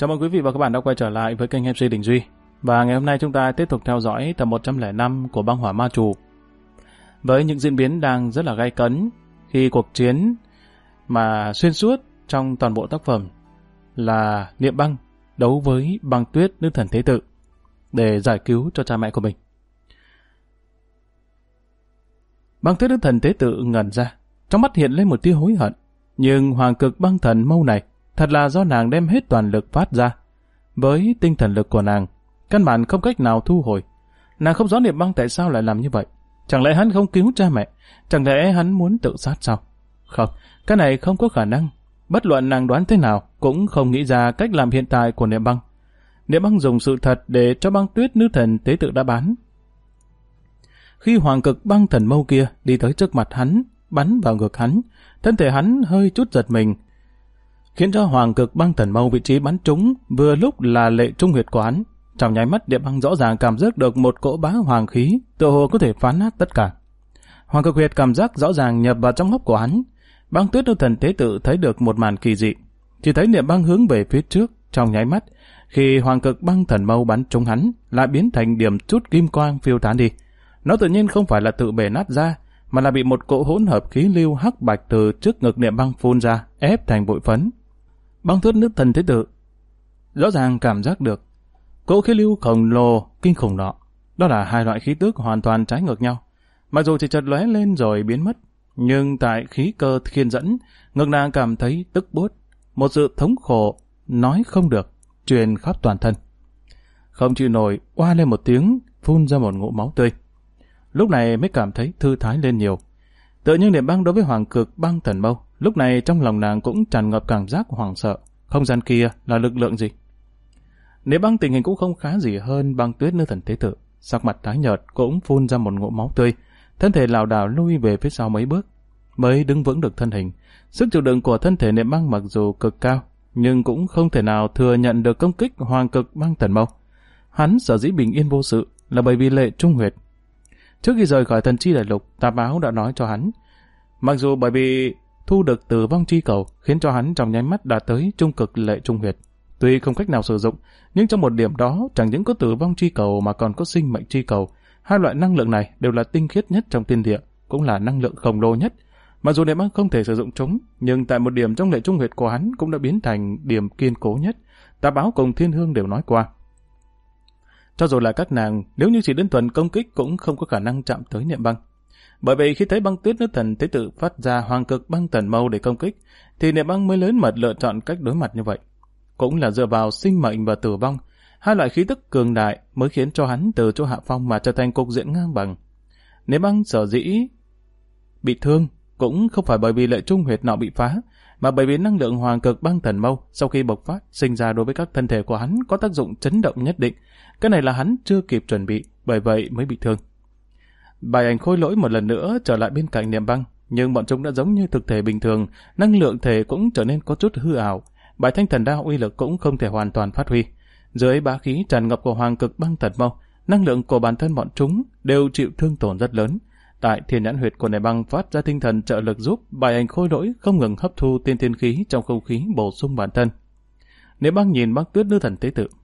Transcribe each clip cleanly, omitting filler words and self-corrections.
Chào mừng quý vị và các bạn đã quay trở lại với kênh MC Đình Duy. Và ngày hôm nay chúng ta tiếp tục theo dõi tập 105 của băng hỏa ma trù. Với những diễn biến đang rất là gay cấn khi cuộc chiến mà xuyên suốt trong toàn bộ tác phẩm là Niệm Băng đấu với Băng Tuyết nữ thần Thế Tự để giải cứu cho cha mẹ của mình. Băng Tuyết nữ thần Thế Tự ngẩn ra, trong mắt hiện lên một tia hối hận. Nhưng hoàng cực băng thần mâu này thật là do nàng đem hết toàn lực phát ra. Với tinh thần lực của nàng, căn bản không cách nào thu hồi. Nàng không rõ Niệm Băng tại sao lại làm như vậy. Chẳng lẽ hắn không cứu cha mẹ? Chẳng lẽ hắn muốn tự sát sao? Không, cái này không có khả năng. Bất luận nàng đoán thế nào cũng không nghĩ ra cách làm hiện tại của Niệm Băng. Niệm Băng dùng sự thật để cho Băng Tuyết nữ thần Tế Tự đã bán. Khi hoàng cực băng thần mâu kia đi tới trước mặt hắn, bắn vào ngực hắn, thân thể hắn hơi chút giật mình, khiến cho hoàng cực băng thần mâu vị trí bắn trúng vừa lúc là lệ trung huyệt của hắn. Trong nháy mắt, Niệm Băng rõ ràng cảm giác được một cỗ bá hoàng khí, tựa hồ có thể phá nát tất cả. Hoàng cực huyệt cảm giác rõ ràng nhập vào trong hốc của hắn. Băng Tuyết nữ thần Tế Tự thấy được một màn kỳ dị, chỉ thấy Niệm Băng hướng về phía trước. Trong nháy mắt, khi hoàng cực băng thần mâu bắn trúng hắn, lại biến thành điểm chút kim quang phiêu tán đi. Nó tự nhiên không phải là tự bể nát ra, mà là bị một cỗ hỗn hợp khí lưu hắc bạch từ trước ngực Niệm Băng phun ra, ép thành bụi phấn. Băng Tuyết nữ thần Thế Tự rõ ràng cảm giác được cỗ khí lưu khổng lồ kinh khủng đó. Đó là hai loại khí tức hoàn toàn trái ngược nhau. Mặc dù chỉ chợt lóe lên rồi biến mất, nhưng tại khí cơ khiên dẫn, ngực nàng cảm thấy tức buốt, một sự thống khổ nói không được truyền khắp toàn thân. Không chịu nổi, oa lên một tiếng, phun ra một ngụm máu tươi. Lúc này mới cảm thấy thư thái lên nhiều. Tự nhiên Niệm Băng đối với hoàng cực băng thần mâu, lúc này trong lòng nàng cũng tràn ngập cảm giác hoảng sợ. Không gian kia là lực lượng gì? Niệm Băng tình hình cũng không khá gì hơn Băng Tuyết nữ thần Tế Tự, sắc mặt tái nhợt cũng phun ra một ngụm máu tươi, thân thể lảo đảo lui về phía sau mấy bước mới đứng vững được thân hình. Sức chịu đựng của thân thể Niệm Băng mặc dù cực cao, nhưng cũng không thể nào thừa nhận được công kích hoàng cực băng thần mâu. Hắn sở dĩ bình yên vô sự là bởi vì lệ trung huyệt. Trước khi rời khỏi Thần Chi Đại Lục, tạp báo đã nói cho hắn, mặc dù bởi vì thu được tử vong chi cầu khiến cho hắn trong nháy mắt đạt tới trung cực lệ trung huyệt, tuy không cách nào sử dụng, nhưng trong một điểm đó chẳng những có tử vong chi cầu mà còn có sinh mệnh chi cầu. Hai loại năng lượng này đều là tinh khiết nhất trong thiên địa, cũng là năng lượng khổng lồ nhất. Mặc dù Niệm Băng không thể sử dụng chúng, nhưng tại một điểm trong lệ trung huyệt của hắn cũng đã biến thành điểm kiên cố nhất. Tạp báo cùng Thiên Hương đều nói qua. Cho dù là các nàng, nếu như chỉ đơn thuần công kích cũng không có khả năng chạm tới Niệm Băng. Bởi vậy khi thấy Băng Tuyết nữ thần Tế Tự phát ra hoàng cực băng thần mâu để công kích, thì Niệm Băng mới lớn mật lựa chọn cách đối mặt như vậy. Cũng là dựa vào sinh mệnh và tử vong, hai loại khí tức cường đại mới khiến cho hắn từ chỗ hạ phong mà trở thành cục diện ngang bằng. Niệm Băng sở dĩ bị thương cũng không phải bởi vì lệ trung huyệt nọ bị phá, mà bởi vì năng lượng hoàng cực băng thần mâu sau khi bộc phát sinh ra đối với các thân thể của hắn có tác dụng chấn động nhất định. Cái này là hắn chưa kịp chuẩn bị, bởi vậy mới bị thương. Bài ảnh Khôi Lỗi một lần nữa trở lại bên cạnh Niệm Băng, nhưng bọn chúng đã giống như thực thể bình thường, năng lượng thể cũng trở nên có chút hư ảo. Bài Thanh Thần Đao uy lực cũng không thể hoàn toàn phát huy. Dưới bá khí tràn ngập của hoàng cực băng thần mâu, năng lượng của bản thân bọn chúng đều chịu thương tổn rất lớn. Tại Thiên Nhãn huyệt của Niệm Băng phát ra tinh thần trợ lực giúp bài ảnh Khôi Lỗi không ngừng hấp thu tiên thiên khí trong không khí bổ sung bản thân. Niệm Băng nhìn Băng Tuyết nữ thần Tế Tự.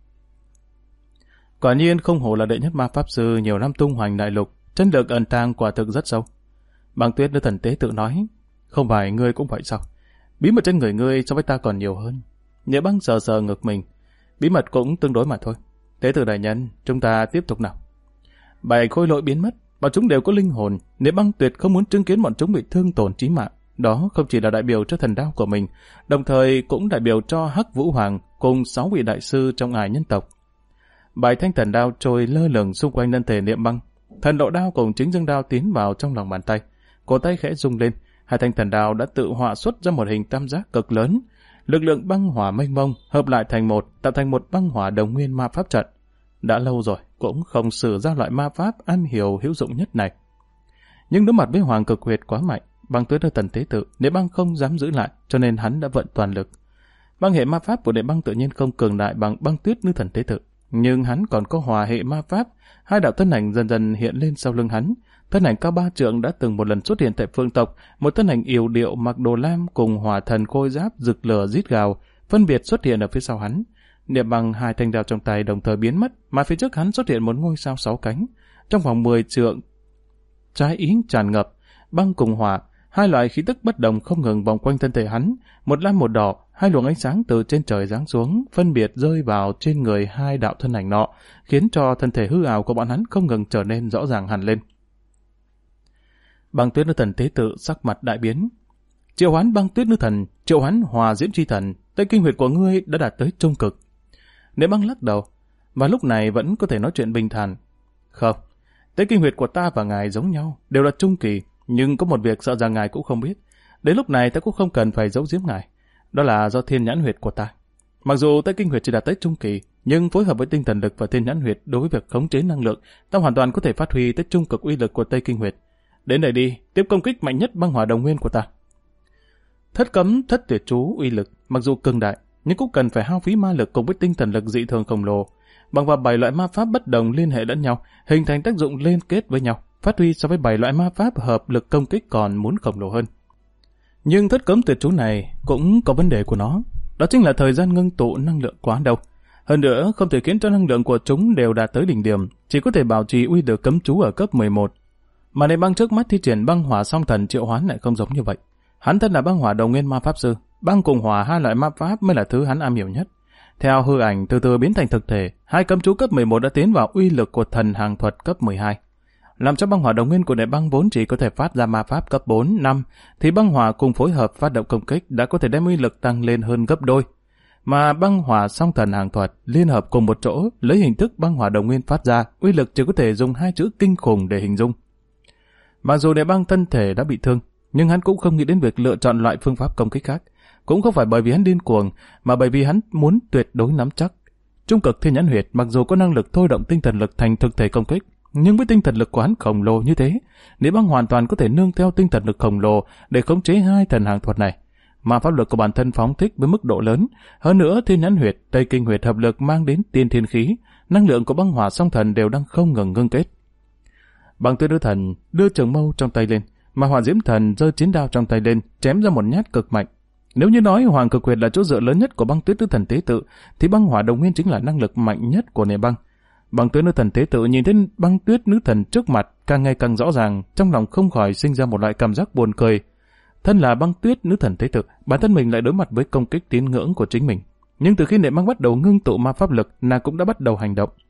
Quả nhiên không hổ là đệ nhất ma pháp sư nhiều năm tung hoành đại lục, chân lực ẩn tàng quả thực rất sâu. Băng Tuyết nữ thần Tế Tự nói, không phải ngươi cũng vậy sao? Bí mật trên người ngươi so với ta còn nhiều hơn. Niệm Băng sờ sờ ngực mình, bí mật cũng tương đối mà thôi. Tế Tự đại nhân, chúng ta tiếp tục nào. Bài Khôi Lỗi biến mất, bọn chúng đều có linh hồn. Niệm Băng tuyệt không muốn chứng kiến bọn chúng bị thương tổn chí mạng. Đó không chỉ là đại biểu cho thần đao của mình, đồng thời cũng đại biểu cho Hắc Vũ Hoàng cùng 6 vị đại sư trong ải nhân tộc. Bài Thanh Thần Đao trôi lơ lửng xung quanh thân thể Niệm Băng. Thần Lộ Đao cùng Chính Dương Đao tiến vào trong lòng bàn tay. Cổ tay khẽ rung lên, hai thanh thần đao đã tự họa xuất ra một hình tam giác cực lớn. Lực lượng băng hỏa mênh mông hợp lại thành một, tạo thành một băng hỏa đồng nguyên ma pháp trận. Đã lâu rồi cũng không sử ra loại ma pháp am hiểu hữu dụng nhất này. Nhưng đối mặt với hoàng cực huyệt quá mạnh, Băng Tuyết nữ thần Tế Tự, Niệm Băng không dám giữ lại, cho nên hắn đã vận toàn lực. Băng hệ ma pháp của Niệm Băng tự nhiên không cường đại bằng Băng Tuyết nữ thần Tế Tự, nhưng hắn còn có hỏa hệ ma pháp. Hai đạo thân ảnh dần dần hiện lên sau lưng hắn. Thân ảnh cao 3 trượng đã từng một lần xuất hiện tại phương tộc, một thân ảnh yểu điệu mặc đồ lam cùng hỏa thần khôi giáp rực lửa rít gào, phân biệt xuất hiện ở phía sau hắn. Niệm Băng hai thanh đao trong tay đồng thời biến mất, mà phía trước hắn xuất hiện một ngôi sao 6 cánh. Trong vòng 10 trượng, trái ý tràn ngập, băng cùng hỏa, hai loại khí tức bất đồng không ngừng vòng quanh thân thể hắn, một lam một đỏ, hai luồng ánh sáng từ trên trời giáng xuống, phân biệt rơi vào trên người hai đạo thân ảnh nọ, khiến cho thân thể hư ảo của bọn hắn không ngừng trở nên rõ ràng hẳn lên. Băng Tuyết Nữ Thần tế tự sắc mặt đại biến. Triệu hoán Băng Tuyết Nữ Thần, triệu hoán Hòa Diễm Chi Thần, Tây Kinh huyệt của ngươi đã đạt tới trung cực. Niệm Băng lắc đầu, và lúc này vẫn có thể nói chuyện bình thản. Không, Tây Kinh huyệt của ta và ngài giống nhau, đều là trung kỳ, nhưng có một việc sợ rằng ngài cũng không biết. Đến lúc này ta cũng không cần phải giấu giếm ngài. Đó là do thiên nhãn huyệt của ta. Mặc dù Tây Kinh huyệt chỉ đạt tới trung kỳ, nhưng phối hợp với tinh thần lực và thiên nhãn huyệt đối với việc khống chế năng lượng, ta hoàn toàn có thể phát huy tới trung cực uy lực của Tây Kinh huyệt. Đến đây đi, tiếp công kích mạnh nhất băng hỏa đồng nguyên của ta. Thất cấm thất tuyệt chú uy lực, mặc dù cường đại, nhưng cũng cần phải hao phí ma lực cùng với tinh thần lực dị thường khổng lồ. Bằng vào 7 loại ma pháp bất đồng liên hệ lẫn nhau, hình thành tác dụng liên kết với nhau, phát huy so với 7 loại ma pháp hợp lực công kích còn muốn khổng lồ hơn. Nhưng thất cấm tuyệt chú này cũng có vấn đề của nó, đó chính là thời gian ngưng tụ năng lượng quá lâu. Hơn nữa, không thể khiến cho năng lượng của chúng đều đạt tới đỉnh điểm, chỉ có thể bảo trì uy lực cấm chú ở cấp 11. Mà Niệm Băng trước mắt thi triển băng hỏa song thần triệu hoán lại không giống như vậy. Hắn thân là băng hỏa đồng nguyên ma pháp sư, băng cùng hỏa hai loại ma pháp mới là thứ hắn am hiểu nhất. Theo hư ảnh từ từ biến thành thực thể, hai cấm chú cấp 11 đã tiến vào uy lực của thần hàng thuật cấp 12. Làm cho băng hỏa đồng nguyên của Niệm Băng vốn chỉ có thể phát ra ma pháp cấp 4, 5, thì băng hỏa cùng phối hợp phát động công kích đã có thể đem uy lực tăng lên hơn gấp đôi. Mà băng hỏa song thần hàng thuật liên hợp cùng một chỗ lấy hình thức băng hỏa đồng nguyên phát ra, uy lực chỉ có thể dùng hai chữ kinh khủng để hình dung. Mặc dù Niệm Băng thân thể đã bị thương, nhưng hắn cũng không nghĩ đến việc lựa chọn loại phương pháp công kích khác. Cũng không phải bởi vì hắn điên cuồng, mà bởi vì hắn muốn tuyệt đối nắm chắc. Trung cực thiên nhãn huyệt mặc dù có năng lực thôi động tinh thần lực thành thực thể công kích, nhưng với tinh thần lực của hắn khổng lồ như thế, Niệm Băng hoàn toàn có thể nương theo tinh thần lực khổng lồ để khống chế hai thần hàng thuật này. Mà pháp lực của bản thân phóng thích với mức độ lớn, hơn nữa thiên nhãn huyệt, Tây Kinh huyệt hợp lực mang đến tiên thiên khí, năng lượng của băng hỏa song thần đều đang không ngừng ngưng kết. Băng Tuyết Nữ Thần đưa trường mâu trong tay lên, mà Hỏa Diễm Thần giơ chiến đao trong tay lên, chém ra một nhát cực mạnh. Nếu như nói Hoàng Cực Huyệt là chỗ dựa lớn nhất của Băng Tuyết Nữ Thần tế tự, thì băng hỏa đồng nguyên chính là năng lực mạnh nhất của Niệm Băng. Băng Tuyết Nữ Thần tế tự nhìn thấy Băng Tuyết Nữ Thần trước mặt càng ngày càng rõ ràng, trong lòng không khỏi sinh ra một loại cảm giác buồn cười. Thân là Băng Tuyết Nữ Thần tế tự, bản thân mình lại đối mặt với công kích tín ngưỡng của chính mình. Nhưng từ khi Niệm Băng bắt đầu ngưng tụ ma pháp lực, nàng cũng đã bắt đầu hành động.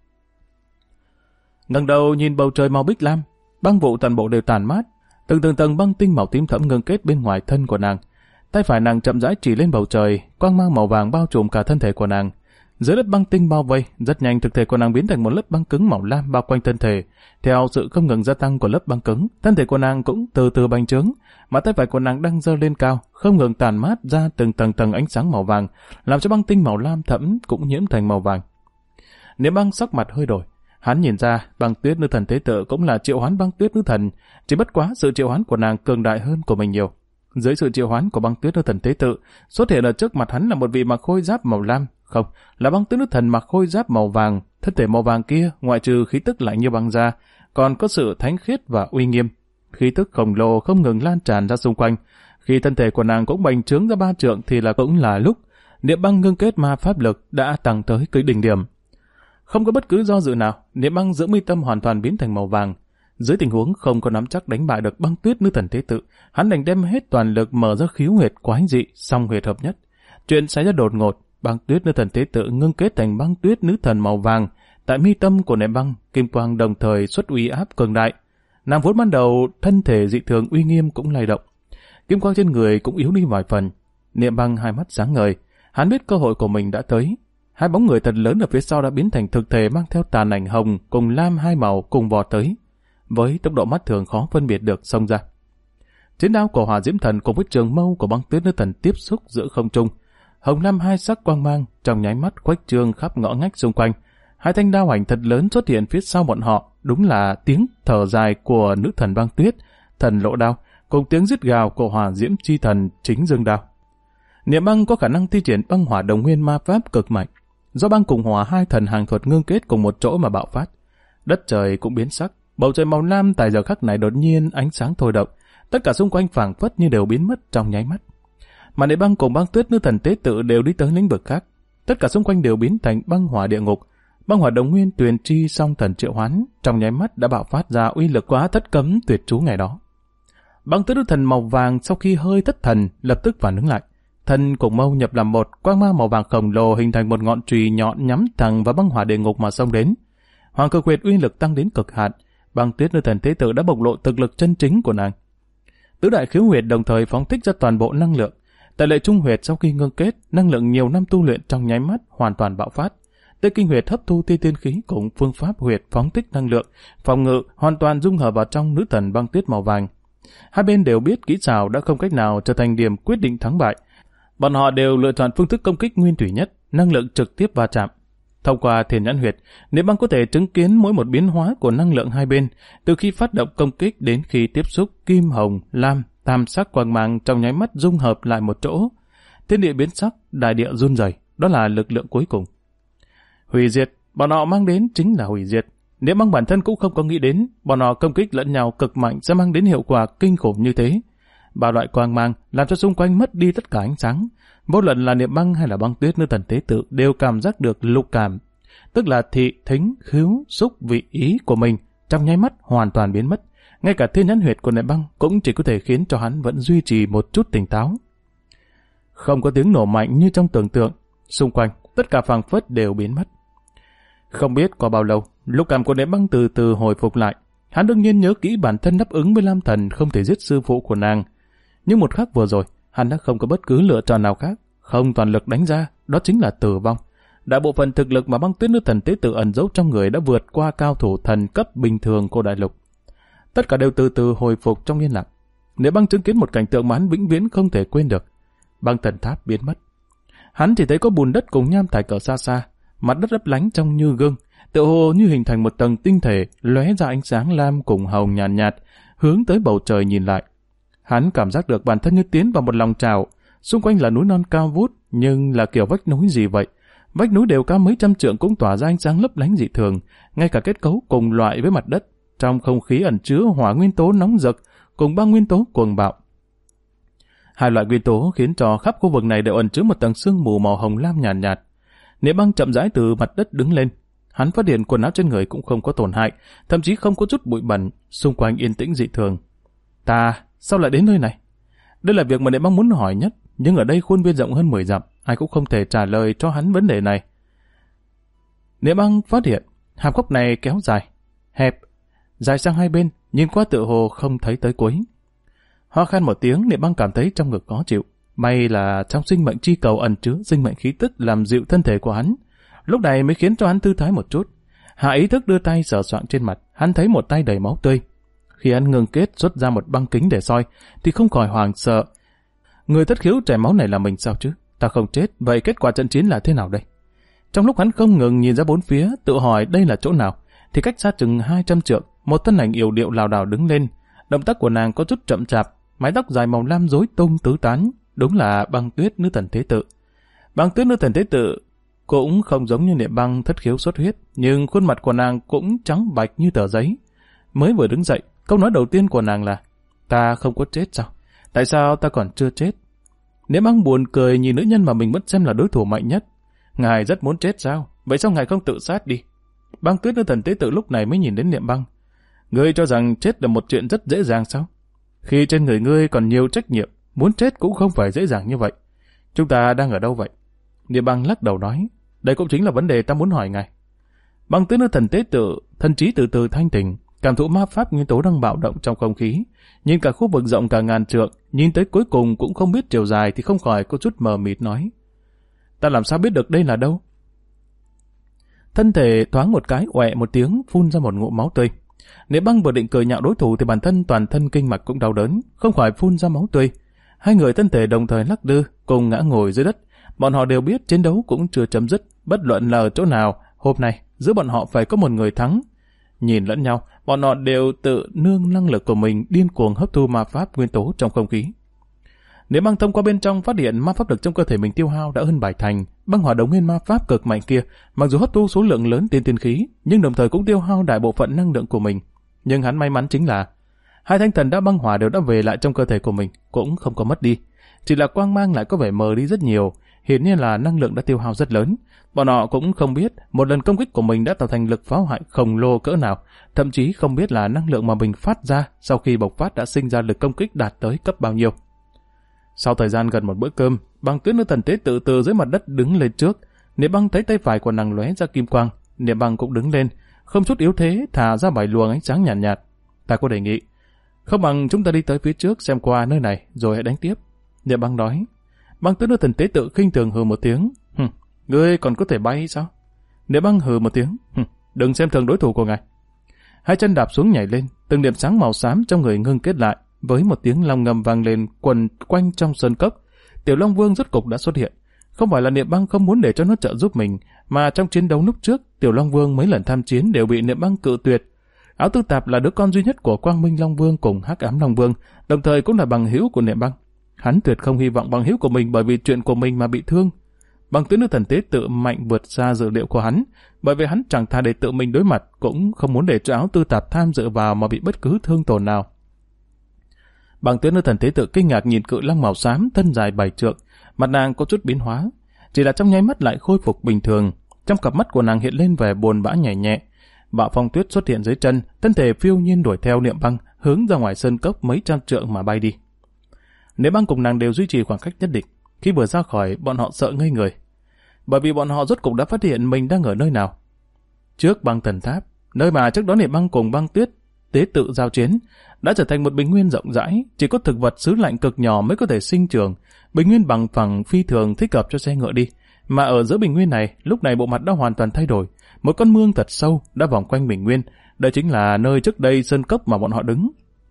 Ngẩng đầu nhìn bầu trời màu bích lam, băng vụ toàn bộ đều tàn mát, từng tầng băng tinh màu tím thẫm ngưng kết bên ngoài thân của nàng. Tay phải nàng chậm rãi chỉ lên bầu trời, quang mang màu vàng bao trùm cả thân thể của nàng. Dưới lớp băng tinh bao vây, rất nhanh thực thể của nàng biến thành một lớp băng cứng màu lam bao quanh thân thể. Theo sự không ngừng gia tăng của lớp băng cứng, thân thể của nàng cũng từ từ bành trướng, mà tay phải của nàng đang giơ lên cao, không ngừng tàn mát ra từng tầng ánh sáng màu vàng, làm cho băng tinh màu lam thẫm cũng nhiễm thành màu vàng. Niệm Băng sắc mặt hơi đổi. Hắn nhìn ra Băng Tuyết Nữ Thần tế tự cũng là triệu hoán Băng Tuyết Nữ Thần, chỉ bất quá sự triệu hoán của nàng cường đại hơn của mình nhiều. Dưới sự triệu hoán của Băng Tuyết Nữ Thần tế tự, xuất hiện ở trước mặt hắn là một vị mặc khôi giáp màu lam, không, là Băng Tuyết Nữ Thần mặc khôi giáp màu vàng. Thân thể màu vàng kia ngoại trừ khí tức lạnh như băng ra, còn có sự thánh khiết và uy nghiêm. Khí tức khổng lồ không ngừng lan tràn ra xung quanh. Khi thân thể của nàng cũng bành trướng ra 3 trượng thì cũng là lúc Niệm Băng ngưng kết ma pháp lực đã tăng tới cái đỉnh điểm. Không có bất cứ do dự nào, Niệm Băng giữa mi tâm hoàn toàn biến thành màu vàng. Dưới tình huống không có nắm chắc đánh bại được Băng Tuyết Nữ Thần tế tự, hắn đành đem hết toàn lực mở ra khiếu huyệt quái dị, song huyệt hợp nhất. Chuyện xảy ra đột ngột, Băng Tuyết Nữ Thần tế tự ngưng kết thành Băng Tuyết Nữ Thần màu vàng. Tại mi tâm của Niệm Băng, kim quang đồng thời xuất uy áp cường đại. Nàng vốn ban đầu thân thể dị thường uy nghiêm cũng lay động, kim quang trên người cũng yếu đi vài phần. Niệm Băng hai mắt sáng ngời, hắn biết cơ hội của mình đã tới. Hai bóng người thật lớn ở phía sau đã biến thành thực thể mang theo tàn ảnh hồng cùng lam hai màu cùng vọt tới, với tốc độ mắt thường khó phân biệt được xông ra. Chiến đao của Hỏa Diễm Thần cùng với trường mâu của Băng Tuyết Nữ Thần tiếp xúc giữa không trung, hồng lam hai sắc quang mang trong nháy mắt khuếch trương khắp ngõ ngách xung quanh. Hai thanh đao ảnh thật lớn xuất hiện phía sau bọn họ, đúng là tiếng thở dài của nữ thần băng tuyết, thần lộ đao, cùng tiếng rít gào của Hỏa Diễm Chi Thần chính dương đao. Niệm Băng có khả năng thi triển băng hỏa đồng nguyên ma pháp cực mạnh, do băng cùng hỏa hai thần hàng thuật ngưng kết cùng một chỗ mà bạo phát. Đất trời cũng biến sắc, bầu trời màu lam tại giờ khắc này đột nhiên ánh sáng thôi động, tất cả xung quanh phảng phất như đều biến mất trong nháy mắt. Mà Niệm Băng cùng Băng Tuyết Nữ Thần tế tự đều đi tới lĩnh vực khác. tất cả xung quanh đều biến thành băng hỏa địa ngục. Băng hỏa đồng nguyên tuyền chi song thần triệu hoán, trong nháy mắt đã bạo phát ra uy lực quá thất cấm tuyệt trú ngày đó. Băng tứ đức thần màu vàng sau khi hơi thất thần lập tức phản ứng lại. Thân cùng mâu nhập làm một, quang ma màu vàng khổng lồ hình thành một ngọn chùy nhọn nhắm thẳng vào băng hỏa địa ngục mà xông đến. Hoàng cực huyệt uy lực tăng đến cực hạn, băng tuyết nữ thần tế tự đã bộc lộ thực lực chân chính của nàng. Tứ đại khiếu huyệt đồng thời phóng thích ra toàn bộ năng lượng. Tại lệ trung huyệt sau khi ngưng kết, năng lượng nhiều năm tu luyện trong nháy mắt hoàn toàn bạo phát. Tê kinh huyệt hấp thu tia tiên khí cùng phương pháp huyệt phóng thích năng lượng, phòng ngự hoàn toàn dung hợp vào trong nữ thần băng tuyết màu vàng. Hai bên đều biết kỹ xảo đã không cách nào trở thành điểm quyết định thắng bại. Bọn họ đều lựa chọn phương thức công kích nguyên thủy nhất, năng lượng trực tiếp va chạm. Thông qua thiền nhãn huyệt, Niệm Băng có thể chứng kiến mỗi một biến hóa của năng lượng hai bên, từ khi phát động công kích đến khi tiếp xúc kim, hồng, lam, tam sắc quang mang trong nháy mắt dung hợp lại một chỗ. Thiên địa biến sắc, đại địa run rẩy, đó là lực lượng cuối cùng. Hủy diệt, bọn họ mang đến chính là hủy diệt. Niệm Băng bản thân cũng không có nghĩ đến, bọn họ công kích lẫn nhau cực mạnh sẽ mang đến hiệu quả kinh khủng như thế. Ba loại quang mang làm cho xung quanh mất đi tất cả ánh sáng. Vô luận là Niệm Băng hay là băng tuyết nữ thần tế tự đều cảm giác được lục cảm, tức là thị, thính, khứu, xúc, vị, ý của mình trong nháy mắt hoàn toàn biến mất. Ngay cả thiên nhãn huyệt của Niệm Băng cũng chỉ có thể khiến cho hắn vẫn duy trì một chút tỉnh táo. Không có tiếng nổ mạnh như trong tưởng tượng, xung quanh tất cả phảng phất đều biến mất. Không biết qua bao lâu, lục cảm của Niệm Băng từ từ hồi phục lại. Hắn đương nhiên nhớ kỹ bản thân đáp ứng với Lam Thần không thể giết sư phụ của nàng. Nhưng một khắc vừa rồi, hắn đã không có bất cứ lựa chọn nào khác, không toàn lực đánh ra, đó chính là tử vong. Đại bộ phận thực lực mà băng tuyết nữ thần tế tự ẩn giấu trong người đã vượt qua cao thủ thần cấp bình thường của đại lục. Tất cả đều từ từ hồi phục trong yên lặng. Niệm Băng chứng kiến một cảnh tượng mà hắn vĩnh viễn không thể quên được. Băng thần tháp biến mất. Hắn chỉ thấy có bùn đất cùng nham thạch ở xa xa, mặt đất lấp lánh trong như gương, tựa hồ như hình thành một tầng tinh thể lóe ra ánh sáng lam cùng hồng nhàn nhạt, hướng tới bầu trời nhìn lại. Hắn cảm giác được bản thân như tiến vào một lòng trào, xung quanh là núi non cao vút, nhưng là kiểu vách núi gì vậy? Vách núi đều cao mấy trăm trượng cũng tỏa ra ánh sáng lấp lánh dị thường, ngay cả kết cấu cùng loại với mặt đất, trong không khí ẩn chứa hỏa nguyên tố nóng rực cùng băng nguyên tố cuồng bạo. Hai loại nguyên tố khiến cho khắp khu vực này đều ẩn chứa một tầng sương mù màu hồng lam nhàn nhạt. Niệm Băng chậm rãi từ mặt đất đứng lên, hắn phát hiện quần áo trên người cũng không có tổn hại, thậm chí không có chút bụi bẩn, xung quanh yên tĩnh dị thường. Ta sao lại đến nơi này? Đây là việc mà Niệm Băng muốn hỏi nhất, nhưng ở đây khuôn viên rộng hơn 10 dặm, ai cũng không thể trả lời cho hắn vấn đề này. Niệm Băng phát hiện hạp cốc này kéo dài, hẹp, dài sang hai bên, nhìn qua tựa hồ không thấy tới cuối. Ho khan một tiếng, Niệm Băng cảm thấy trong ngực khó chịu. May là trong sinh mệnh chi cầu ẩn chứa sinh mệnh khí tức làm dịu thân thể của hắn. Lúc này mới khiến cho hắn thư thái một chút. Hạ ý thức đưa tay sờ soạng trên mặt, hắn thấy một tay đầy máu tươi. Khi hắn ngừng kết xuất ra một băng kính để soi, thì không khỏi hoảng sợ. Người thất khiếu chảy máu này là mình sao chứ? Ta không chết, vậy kết quả trận chiến là thế nào đây? Trong lúc hắn không ngừng nhìn ra bốn phía, tự hỏi đây là chỗ nào, thì cách xa chừng 200 trượng, một thân ảnh yểu điệu lảo đảo đứng lên. Động tác của nàng có chút chậm chạp, mái tóc dài màu lam rối tung tứ tán, đúng là băng tuyết nữ thần tế tự. Băng tuyết nữ thần tế tự cũng không giống như Niệm Băng thất khiếu xuất huyết, nhưng khuôn mặt của nàng cũng trắng bạch như tờ giấy. Mới vừa đứng dậy, câu nói đầu tiên của nàng là: ta không có chết sao? Tại sao ta còn chưa chết? Niệm Băng buồn cười nhìn nữ nhân mà mình vẫn xem là đối thủ mạnh nhất. Ngài rất muốn chết sao? Vậy sao ngài không tự sát đi? Băng tuyết nữ thần tế tự lúc này mới nhìn đến Niệm Băng. Ngươi cho rằng chết là một chuyện rất dễ dàng sao? Khi trên người ngươi còn nhiều trách nhiệm, muốn chết cũng không phải dễ dàng như vậy. Chúng ta đang ở đâu vậy? Niệm Băng lắc đầu nói, đây cũng chính là vấn đề ta muốn hỏi ngài. Băng tuyết nữ thần tế tự, thân trí từ từ thanh tỉnh, cảm thụ ma pháp nguyên tố đang bạo động trong không khí, nhìn cả khu vực rộng cả ngàn trượng, nhìn tới cuối cùng cũng không biết chiều dài thì không khỏi có chút mờ mịt nói: ta làm sao biết được đây là đâu? Thân thể thoáng một cái oẹ một tiếng, phun ra một ngụm máu tươi. Niệm Băng vừa định cười nhạo đối thủ thì bản thân toàn thân kinh mạch cũng đau đớn, không khỏi phun ra máu tươi. Hai người thân thể đồng thời lắc lư, cùng ngã ngồi dưới đất. Bọn họ đều biết chiến đấu cũng chưa chấm dứt, bất luận là ở chỗ nào, hôm nay giữa bọn họ phải có một người thắng. Nhìn lẫn nhau, bọn họ đều tự nương năng lực của mình điên cuồng hấp thu ma pháp nguyên tố trong không khí. Niệm Băng thông qua bên trong phát hiện ma pháp lực trong cơ thể mình tiêu hao đã hơn 7 thành. Băng hỏa đồng nguyên ma pháp cực mạnh kia, mặc dù hấp thu số lượng lớn tiên khí, nhưng đồng thời cũng tiêu hao đại bộ phận năng lượng của mình. Nhưng hắn may mắn chính là hai thanh thần đã băng hỏa đều đã về lại trong cơ thể của mình, cũng không có mất đi. Chỉ là quang mang lại có vẻ mờ đi rất nhiều, hiển nhiên là năng lượng đã tiêu hao rất lớn. Bọn họ cũng không biết một lần công kích của mình đã tạo thành lực phá hoại khổng lồ cỡ nào, thậm chí không biết là năng lượng mà mình phát ra sau khi bộc phát đã sinh ra lực công kích đạt tới cấp bao nhiêu. Sau thời gian gần một bữa cơm, Băng Tuyết Nữ Thần Tế Tự từ dưới mặt đất đứng lên trước. Niệm Băng thấy tay phải của nàng lóe ra kim quang, Niệm Băng cũng đứng lên, không chút yếu thế thả ra 7 luồng ánh sáng nhàn nhạt. Ta có đề nghị, không bằng chúng ta đi tới phía trước xem qua nơi này rồi hãy đánh tiếp. Niệm Băng nói. Băng Tuyết Nữ Thần Tế Tự khinh thường hừ một tiếng. Ngươi còn có thể bay sao? Niệm Băng hừ một tiếng. Đừng xem thường đối thủ của ngài. Hai chân đạp xuống nhảy lên, từng điểm sáng màu xám trong người ngưng kết lại, với một tiếng long ngầm vang lên quần quanh trong sơn cốc. Tiểu Long Vương rốt cục đã xuất hiện. Không phải là Niệm Băng không muốn để cho nó trợ giúp mình, mà trong chiến đấu lúc trước, Tiểu Long Vương mấy lần tham chiến đều bị Niệm Băng cự tuyệt. Áo Tư Tạp là đứa con duy nhất của Quang Minh Long Vương cùng Hắc Ám Long Vương, đồng thời cũng là bằng hữu của Niệm Băng. Hắn tuyệt không hy vọng bằng hữu của mình bởi vì chuyện của mình mà bị thương. Băng Tuyết Nữ Thần Tế Tự mạnh vượt xa dự liệu của hắn, bởi vì hắn chẳng thà để tự mình đối mặt, cũng không muốn để cho Áo Tư Tạp tham dự vào mà bị bất cứ thương tổn nào. Băng Tuyết Nữ Thần Tế Tự kinh ngạc nhìn cự long màu xám thân dài 7 trượng, mặt nàng có chút biến hóa, chỉ là trong nháy mắt lại khôi phục bình thường. Trong cặp mắt của nàng hiện lên vẻ buồn bã nhẹ nhẹ. Bạo phong tuyết xuất hiện dưới chân, thân thể phiêu nhiên đuổi theo Niệm Băng, hướng ra ngoài sơn cốc mấy trăm trượng mà bay đi. Niệm Băng cùng nàng đều duy trì khoảng cách nhất định. Khi vừa ra khỏi, bọn họ sợ ngây người, bởi vì bọn họ rốt cục đã phát hiện mình đang ở nơi nào. Trước Băng Thần Tháp, nơi mà trước đó Niệm Băng cùng Băng Tuyết Tế Tự giao chiến, đã trở thành một bình nguyên rộng rãi, chỉ có thực vật xứ lạnh cực nhỏ mới có thể sinh trưởng. Bình nguyên bằng phẳng phi thường thích hợp cho xe ngựa đi, mà ở giữa bình nguyên này, lúc này bộ mặt đã hoàn toàn thay đổi. Một con mương thật sâu đã vòng quanh bình nguyên, đây chính là nơi trước đây sơn cốc mà bọn họ đứng.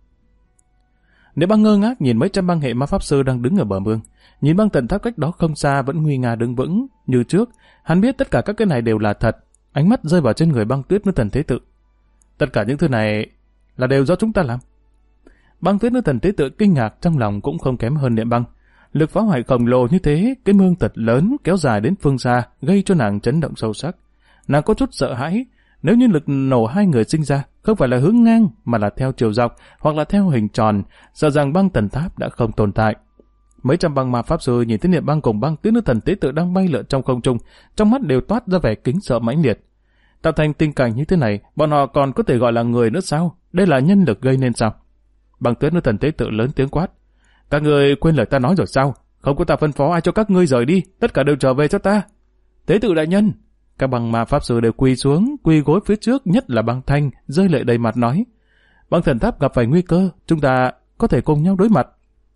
Niệm Băng ngơ ngác nhìn mấy trăm băng hệ ma pháp sư đang đứng ở bờ mương, nhìn Băng Thần Tháp cách đó không xa vẫn nguy nga đứng vững như trước. Hắn biết tất cả các cái này đều là thật. Ánh mắt rơi vào trên người Băng Tuyết Nữ Thần Tế Tự. Tất cả những thứ này là đều do chúng ta làm. Băng Tuyết Nữ Thần Tế Tự kinh ngạc trong lòng cũng không kém hơn Niệm Băng. Lực phá hoại khổng lồ như thế, cái mương thật lớn kéo dài đến phương xa, gây cho nàng chấn động sâu sắc. Nàng có chút sợ hãi, nếu như lực nổ hai người sinh ra không phải là hướng ngang mà là theo chiều dọc hoặc là theo hình tròn, sợ rằng Băng Thần Tháp đã không tồn tại. Mấy trăm băng ma pháp sư nhìn thấy Niệm Băng cùng Băng Tuyết Nữ Thần Tế Tự đang bay lượn trong không trung, trong mắt đều toát ra vẻ kính sợ mãnh liệt. Tạo thành tình cảnh như thế này, bọn họ còn có thể gọi là người nữa sao? Đây là nhân lực gây nên sao? Băng Tuyết Nữ Thần Tế Tự lớn tiếng quát. Các ngươi quên lời ta nói rồi sao? Không có ta phân phó ai cho các ngươi rời đi, tất cả đều trở về cho ta. Tế Tự đại nhân. Các băng ma pháp sư đều quỳ xuống, quỳ gối phía trước, nhất là Băng Thanh, rơi lệ đầy mặt nói. Băng Thần Tháp gặp phải nguy cơ, chúng ta có thể cùng nhau đối mặt.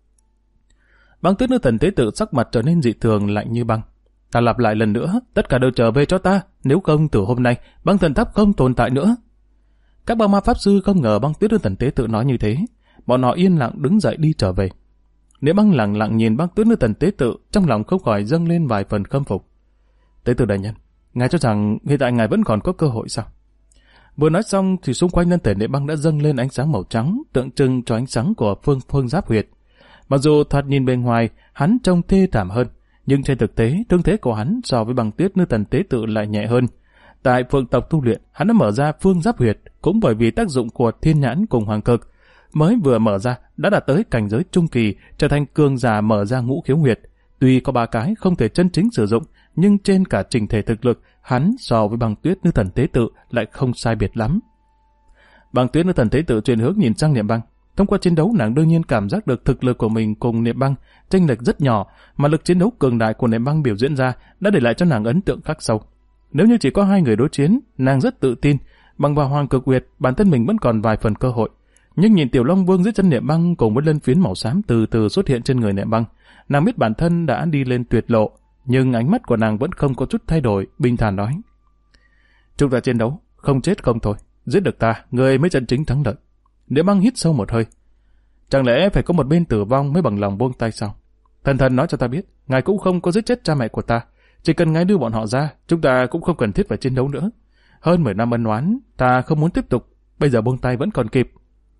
Băng Tuyết Nữ Thần Tế Tự sắc mặt trở nên dị thường lạnh như băng. Ta lặp lại lần nữa, tất cả đều trở về cho ta, nếu không từ hôm nay, Băng Thần Tháp không tồn tại nữa. Các băng ma pháp sư không ngờ Băng Tuyết Nữ Thần Tế Tự nói như thế, bọn họ yên lặng đứng dậy đi trở về. Niệm Băng lặng lặng nhìn Băng Tuyết Nữ Thần Tế Tự, trong lòng không khỏi dâng lên vài phần khâm phục. Tế Tự đại nhân, ngài cho rằng hiện tại ngài vẫn còn có cơ hội sao? Vừa nói xong thì xung quanh thân thể Niệm Băng đã dâng lên ánh sáng màu trắng, tượng trưng cho ánh sáng của phương giáp huyệt. Mặc dù thoạt nhìn bên ngoài hắn trông thê thảm hơn, nhưng trên thực tế thương thế của hắn so với Băng Tuyết Nữ Thần Tế Tự lại nhẹ hơn. Tại phượng tộc tu luyện, hắn đã mở ra phương giáp huyệt, cũng bởi vì tác dụng của thiên nhãn cùng hoàng cực, mới vừa mở ra đã đạt tới cảnh giới trung kỳ, trở thành cường giả mở ra ngũ khiếu huyệt. Tuy có 3 cái không thể chân chính sử dụng, nhưng trên cả trình thể thực lực, hắn so với Băng Tuyết Nữ Thần Tế Tự lại không sai biệt lắm. Băng Tuyết Nữ Thần Tế Tự chuyển hướng nhìn sang Niệm Băng. Thông qua chiến đấu, nàng đương nhiên cảm giác được thực lực của mình cùng Niệm Băng chênh lệch rất nhỏ, mà lực chiến đấu cường đại của Niệm Băng biểu diễn ra đã để lại cho nàng ấn tượng khắc sâu. Nếu như chỉ có 2 người đối chiến, nàng rất tự tin, bằng vào hoàng cực huyệt, bản thân mình vẫn còn vài phần cơ hội. Nhưng nhìn Tiểu Long Vương dưới chân Niệm Băng cùng với lân phiến màu xám từ từ xuất hiện trên người Niệm Băng, nàng biết bản thân đã đi lên tuyệt lộ, nhưng ánh mắt của nàng vẫn không có chút thay đổi, bình thản nói: chúng ta chiến đấu, không chết không thôi, giết được ta, người mới chân chính thắng lợi. Niệm Băng hít sâu một hơi. Chẳng lẽ phải có một bên tử vong mới bằng lòng buông tay sao? Thần thần nói cho ta biết, ngài cũng không có giết chết cha mẹ của ta, chỉ cần ngài đưa bọn họ ra, chúng ta cũng không cần thiết phải chiến đấu nữa. Hơn 10 năm ân oán, ta không muốn tiếp tục, bây giờ buông tay vẫn còn kịp.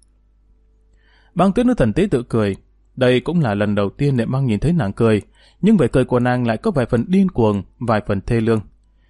Băng Tuyết Nữ Thần Tế Tự cười. Đây cũng là lần đầu tiên Niệm Băng nhìn thấy nàng cười, nhưng vẻ cười của nàng lại có vài phần điên cuồng, vài phần thê lương.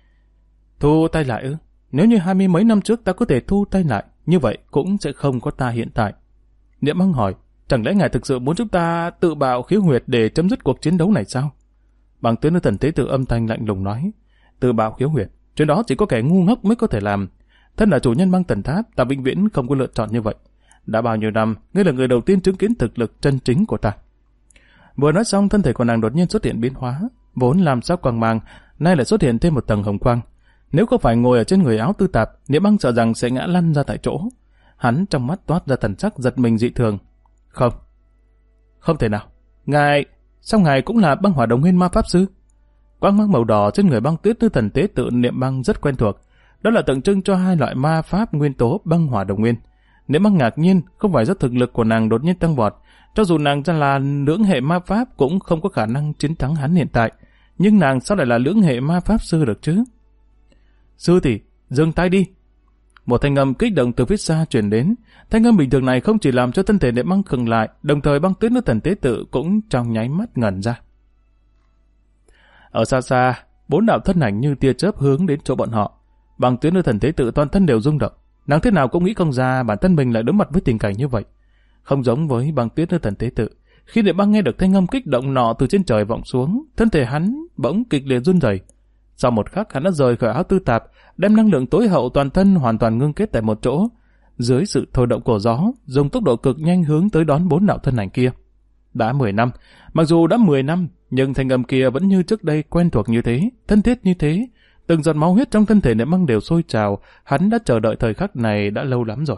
Thu tay lại ư? Nếu như 20 mấy năm trước ta có thể thu tay lại, như vậy cũng sẽ không có ta hiện tại. Niệm Băng hỏi, chẳng lẽ ngài thực sự muốn chúng ta tự bạo khiếu huyệt để chấm dứt cuộc chiến đấu này sao? Băng Tuyết Nữ Thần Tế Tự âm thanh lạnh lùng nói, tự bạo khiếu huyệt, chuyện đó chỉ có kẻ ngu ngốc mới có thể làm. Thân là chủ nhân Băng Thần Tháp, ta vĩnh viễn không có lựa chọn như vậy. Đã bao nhiêu năm, ngươi là người đầu tiên chứng kiến thực lực chân chính của ta. Vừa nói xong, thân thể của nàng đột nhiên xuất hiện biến hóa, vốn làm sắc quang mang, nay lại xuất hiện thêm một tầng hồng quang. Nếu không phải ngồi ở trên người áo tư tạp, Niệm Băng sợ rằng sẽ ngã lăn ra tại chỗ. Hắn trong mắt toát ra thần sắc giật mình dị thường. Không thể nào. Sao ngài cũng là Băng Hỏa Đồng Nguyên ma pháp sư? Quang mang màu đỏ trên người Băng Tuyết Nữ Thần Tế Tự Niệm Băng rất quen thuộc. Đó là tượng trưng cho hai loại ma pháp nguyên tố Băng Hỏa Đồng Nguyên. Niệm Băng ngạc nhiên, không phải do thực lực của nàng đột nhiên tăng vọt, cho dù nàng ra là lưỡng hệ ma pháp cũng không có khả năng chiến thắng hắn hiện tại, nhưng nàng sao lại là lưỡng hệ ma pháp sư được chứ? Sư tỷ, dừng tay đi. Một thanh âm kích động từ phía xa truyền đến. Thanh âm bình thường này không chỉ làm cho thân thể Niệm Băng khựng lại, đồng thời Băng Tuyết Nữ Thần Tế Tự cũng trong nháy mắt ngẩn ra. Ở xa xa, 4 đạo thân ảnh như tia chớp hướng đến chỗ bọn họ. Băng Tuyết Nữ Thần Tế Tự toàn thân đều rung động. Nàng thế nào cũng nghĩ không ra bản thân mình lại đối mặt với tình cảnh như vậy. Không giống với Băng Tuyết Nữ Thần Tế Tự, khi Niệm Băng nghe được thanh âm kích động nọ từ trên trời vọng xuống, thân thể hắn bỗng kịch liệt run rẩy. Sau một khắc, hắn đã rời khỏi áo tư tạp, đem năng lượng tối hậu toàn thân hoàn toàn ngưng kết tại một chỗ, dưới sự thôi động của gió, dùng tốc độ cực nhanh hướng tới đón 4 đạo thân ảnh kia. Đã 10 năm, mặc dù đã 10 năm, nhưng thanh âm kia vẫn như trước đây quen thuộc như thế, thân thiết như thế. Từng giọt máu huyết trong thân thể Niệm Băng đều sôi trào, hắn đã chờ đợi thời khắc này đã lâu lắm rồi.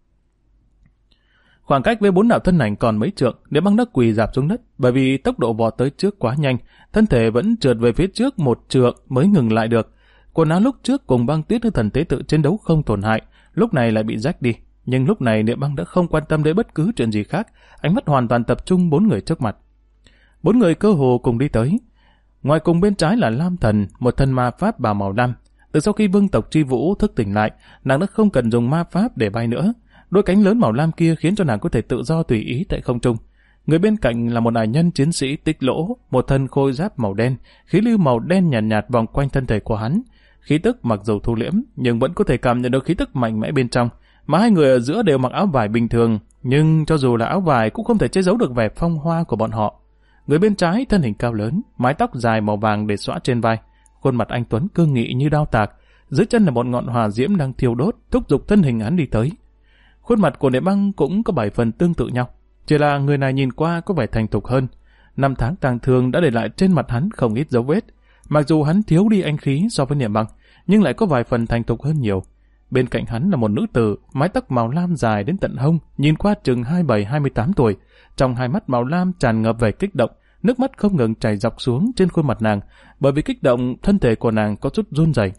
Khoảng cách với 4 đạo thân ảnh còn mấy trượng, Niệm Băng đã quỳ rạp xuống đất, bởi vì tốc độ vọt tới trước quá nhanh, thân thể vẫn trượt về phía trước một trượng mới ngừng lại được. Quần áo lúc trước cùng Băng Tuyết Nữ Thần Tế Tự chiến đấu không tổn hại, lúc này lại bị rách đi. Nhưng lúc này Niệm Băng đã không quan tâm đến bất cứ chuyện gì khác, ánh mắt hoàn toàn tập trung 4 người trước mặt. 4 người cơ hồ cùng đi tới. Ngoài cùng bên trái là Lam Thần, một thân ma pháp bào màu lam. Từ sau khi Vương tộc Tri Vũ thức tỉnh lại, nàng đã không cần dùng ma pháp để bay nữa. Đôi cánh lớn màu lam kia khiến cho nàng có thể tự do tùy ý tại không trung. Người bên cạnh là một đại nhân chiến sĩ Tích Lỗ, một thân khôi giáp màu đen, khí lưu màu đen nhàn nhạt vòng quanh thân thể của hắn. Khí tức mặc dù thu liễm, nhưng vẫn có thể cảm nhận được khí tức mạnh mẽ bên trong. Mà hai người ở giữa đều mặc áo vải bình thường, nhưng cho dù là áo vải cũng không thể che giấu được vẻ phong hoa của bọn họ. Người bên trái thân hình cao lớn, mái tóc dài màu vàng để xõa trên vai, khuôn mặt anh tuấn cương nghị như đao tạc, dưới chân là một ngọn hỏa diễm đang thiêu đốt, thúc giục thân hình hắn đi tới. Khuôn mặt của Niệm Băng cũng có 7 phần tương tự nhau, chỉ là người này nhìn qua có vẻ thành thục hơn. 5 tháng tang thương đã để lại trên mặt hắn không ít dấu vết. Mặc dù hắn thiếu đi anh khí so với Niệm Băng, nhưng lại có vài phần thành thục hơn nhiều. Bên cạnh hắn là một nữ tử, mái tóc màu lam dài đến tận hông, nhìn qua chừng 27-28 tuổi, trong hai mắt màu lam tràn ngập vẻ kích động, nước mắt không ngừng chảy dọc xuống trên khuôn mặt nàng, bởi vì kích động thân thể của nàng có chút run rẩy.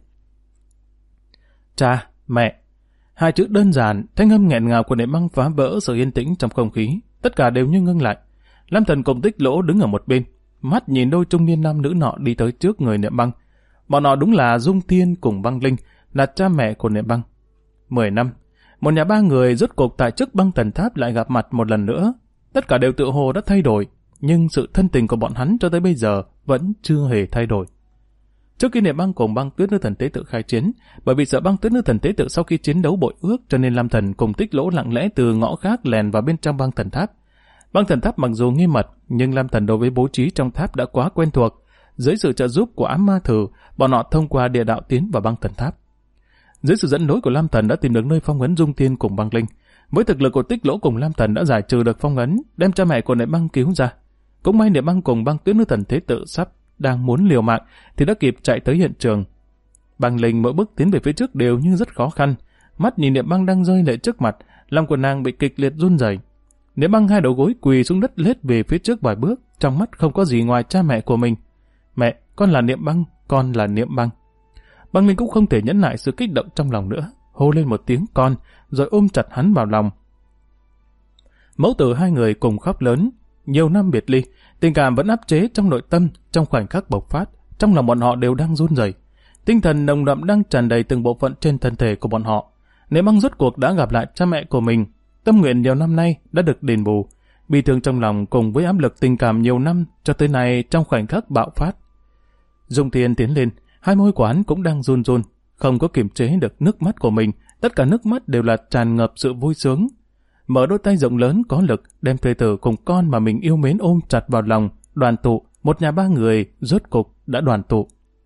Cha, mẹ. Hai chữ đơn giản, thanh âm nghẹn ngào của Niệm Băng phá vỡ sự yên tĩnh trong không khí, tất cả đều như ngưng lại. Lam Thần cùng Tích Lỗ đứng ở một bên, mắt nhìn đôi trung niên nam nữ nọ đi tới trước người Niệm Băng. Bọn họ đúng là Dung Thiên cùng Băng Linh, là cha mẹ của Niệm Băng. 10 năm, một nhà 3 người rốt cuộc tại chức Băng Thần Tháp lại gặp mặt một lần nữa. Tất cả đều tự hồ đã thay đổi, nhưng sự thân tình của bọn hắn cho tới bây giờ vẫn chưa hề thay đổi. Trước khi Niệm Băng cùng Băng Tuyết Nữ Thần Tế Tự khai chiến, bởi vì sợ Băng Tuyết Nữ Thần Tế Tự sau khi chiến đấu bội ước, cho nên Lam Thần cùng Tích Lỗ lặng lẽ từ ngõ khác lèn vào bên trong Băng Thần Tháp. Băng Thần Tháp mặc dù nghiêm mật, nhưng Lam Thần đối với bố trí trong tháp đã quá quen thuộc. Dưới sự trợ giúp của ám ma thử, bọn họ thông qua địa đạo tiến vào Băng Thần Tháp. Dưới sự dẫn lối của Lam Thần đã tìm được nơi phong ấn Dung Thiên cùng Băng Linh. Với thực lực của Tích Lỗ cùng Lam Thần đã giải trừ được phong ấn, đem cha mẹ của Niệm Băng cứu ra. Cũng may Niệm Băng cùng Băng Tuyết Nữ Thần Tế Tự sắp đang muốn liều mạng thì đã kịp chạy tới hiện trường. Băng Linh mỗi bước tiến về phía trước đều như rất khó khăn. Mắt nhìn Niệm Băng đang rơi lệ trước mặt, lòng của nàng bị kịch liệt run rẩy. Niệm Băng hai đầu gối quỳ xuống đất lết về phía trước vài bước, trong mắt không có gì ngoài cha mẹ của mình. Mẹ, con là Niệm Băng, con là Niệm Băng. Băng Linh cũng không thể nhẫn lại sự kích động trong lòng nữa, hô lên một tiếng con, rồi ôm chặt hắn vào lòng. Mẫu tử hai người cùng khóc lớn. Nhiều năm biệt ly, tình cảm vẫn áp chế trong nội tâm, trong khoảnh khắc bộc phát, trong lòng bọn họ đều đang run rẩy. Tinh thần nồng đậm đang tràn đầy từng bộ phận trên thân thể của bọn họ. Niệm Băng rốt cuộc đã gặp lại cha mẹ của mình, tâm nguyện nhiều năm nay đã được đền bù. Bi thương trong lòng cùng với áp lực tình cảm nhiều năm cho tới nay trong khoảnh khắc bạo phát. Dung Thiên tiến lên, hai môi của hắn cũng đang run run, không có kiềm chế được nước mắt của mình, tất cả nước mắt đều là tràn ngập sự vui sướng. Mở đôi tay rộng lớn có lực, đem thê tử cùng con mà mình yêu mến ôm chặt vào lòng, đoàn tụ, một nhà ba người rốt cục đã đoàn tụ.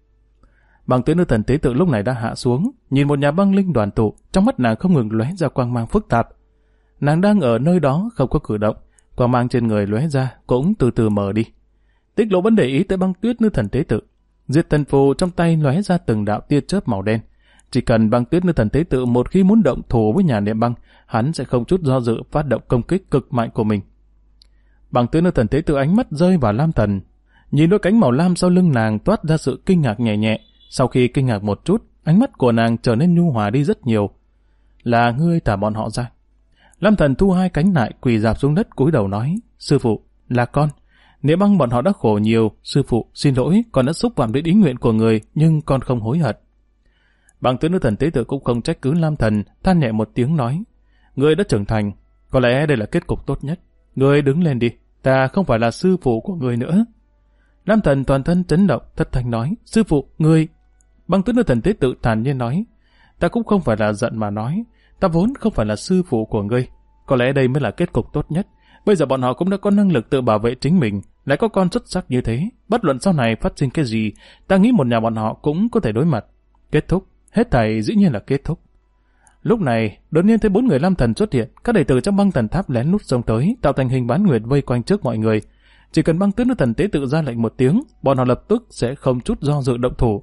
Băng Tuyết Nữ Thần Tế Tự lúc này đã hạ xuống, nhìn một nhà băng linh đoàn tụ, trong mắt nàng không ngừng lóe ra quang mang phức tạp. Nàng đang ở nơi đó không có cử động, quang mang trên người lóe ra cũng từ từ mờ đi. Tích Lỗ vẫn để ý tới Băng Tuyết Nữ Thần Tế Tự. Diệt Thần Phù trong tay lóe ra từng đạo tia chớp màu đen. Chỉ cần Băng Tuyết Nữ Thần Tế Tự một khi muốn động thủ với nhà niệm băng, hắn sẽ không chút do dự phát động công kích cực mạnh của mình. Băng Tuyết Nữ Thần Tế Tự ánh mắt rơi vào Lam Thần, nhìn đôi cánh màu lam sau lưng nàng toát ra sự kinh ngạc nhẹ nhẹ. Sau khi kinh ngạc một chút, ánh mắt của nàng trở nên nhu hòa đi rất nhiều. Là ngươi thả bọn họ ra. Lam Thần thu hai cánh lại, quỳ rạp xuống đất cúi đầu nói, sư phụ, là con. Niệm băng bọn họ đã khổ nhiều, sư phụ, xin lỗi, con đã xúc phạm đến ý nguyện của người, nhưng con không hối hận. Băng Tuyết Nữ Thần Tế Tự cũng không trách cứ Lam Thần, than nhẹ một tiếng nói, ngươi đã trưởng thành, có lẽ đây là kết cục tốt nhất. Ngươi đứng lên đi, ta không phải là sư phụ của ngươi nữa. Lam Thần toàn thân chấn động, thất thanh nói, sư phụ, ngươi. Băng Tuyết Nữ Thần Tế Tự thản nhiên nói, ta cũng không phải là giận mà nói, ta vốn không phải là sư phụ của ngươi. Có lẽ đây mới là kết cục tốt nhất. Bây giờ bọn họ cũng đã có năng lực tự bảo vệ chính mình, lại có con xuất sắc như thế. Bất luận sau này phát sinh cái gì, ta nghĩ một nhà bọn họ cũng có thể đối mặt. Kết thúc, hết thảy dĩ nhiên là kết thúc. Lúc này, đột nhiên thấy 4 người Lam Thần xuất hiện, các đệ tử trong băng thần tháp lén lút xông tới, tạo thành hình bán nguyệt vây quanh trước mọi người. Chỉ cần Băng Tuyết Nữ Thần Tế Tự ra lệnh một tiếng, bọn họ lập tức sẽ không chút do dự động thủ.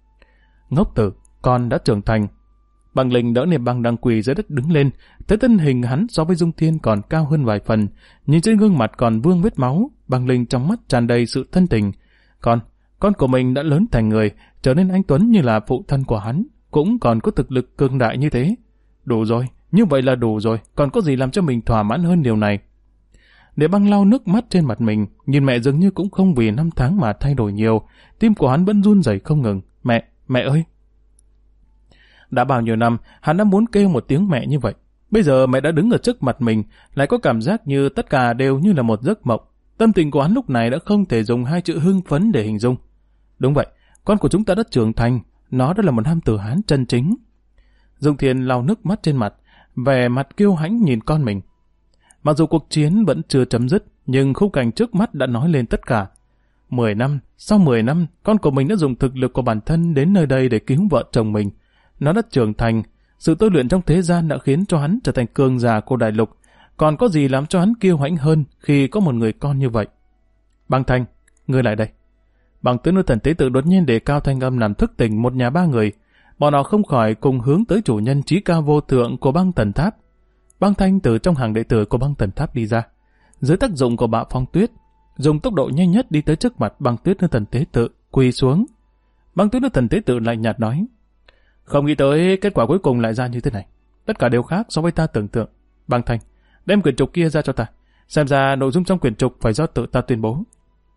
Ngốc tử, con đã trưởng thành. Băng Linh đỡ Niệm Băng đang quỳ dưới đất đứng lên, thấy thân hình hắn so với Dung Thiên còn cao hơn vài phần, nhìn trên gương mặt còn vương vết máu, Băng Linh trong mắt tràn đầy sự thân tình. Con của mình đã lớn thành người, trở nên anh tuấn như là phụ thân của hắn, cũng còn có thực lực cường đại như thế. Đủ rồi, như vậy là đủ rồi, còn có gì làm cho mình thỏa mãn hơn điều này. Niệm Băng lau nước mắt trên mặt mình, nhìn mẹ dường như cũng không vì năm tháng mà thay đổi nhiều, tim của hắn vẫn run rẩy không ngừng. Mẹ ơi! Đã bao nhiêu năm, hắn đã muốn kêu một tiếng mẹ như vậy. Bây giờ mẹ đã đứng ở trước mặt mình, lại có cảm giác như tất cả đều như là một giấc mộng. Tâm tình của hắn lúc này đã không thể dùng 2 chữ hưng phấn để hình dung. Đúng vậy, con của chúng ta đã trưởng thành, nó đã là một nam tử Hán chân chính. Dung Thiên lau nước mắt trên mặt, vẻ mặt kiêu hãnh nhìn con mình. Mặc dù cuộc chiến vẫn chưa chấm dứt, nhưng khung cảnh trước mắt đã nói lên tất cả. 10 năm, sau 10 năm, con của mình đã dùng thực lực của bản thân đến nơi đây để cứu vợ chồng mình. Nó đã trưởng thành, sự tôi luyện trong thế gian đã khiến cho hắn trở thành cường giả của đại lục. Còn có gì làm cho hắn kiêu hãnh hơn khi có một người con như vậy? Băng Thanh, ngươi lại đây. Băng Tuyết Nữ Thần Tế Tự đột nhiên đề cao thanh âm làm thức tỉnh một nhà 3 người. Bọn họ không khỏi cùng hướng tới chủ nhân trí cao vô thượng của băng thần tháp. Băng Thanh từ trong hàng đệ tử của băng thần tháp đi ra. Dưới tác dụng của bạo phong tuyết, dùng tốc độ nhanh nhất đi tới trước mặt Băng Tuyết Nữ Thần Tế Tự, quỳ xuống. Băng Tuyết Nữ Thần Tế Tự lạnh nhạt nói, không nghĩ tới kết quả cuối cùng lại ra như thế này. Tất cả đều khác so với ta tưởng tượng. Băng Thanh, đem quyển trục kia ra cho ta. Xem ra nội dung trong quyển trục phải do tự ta tuyên bố.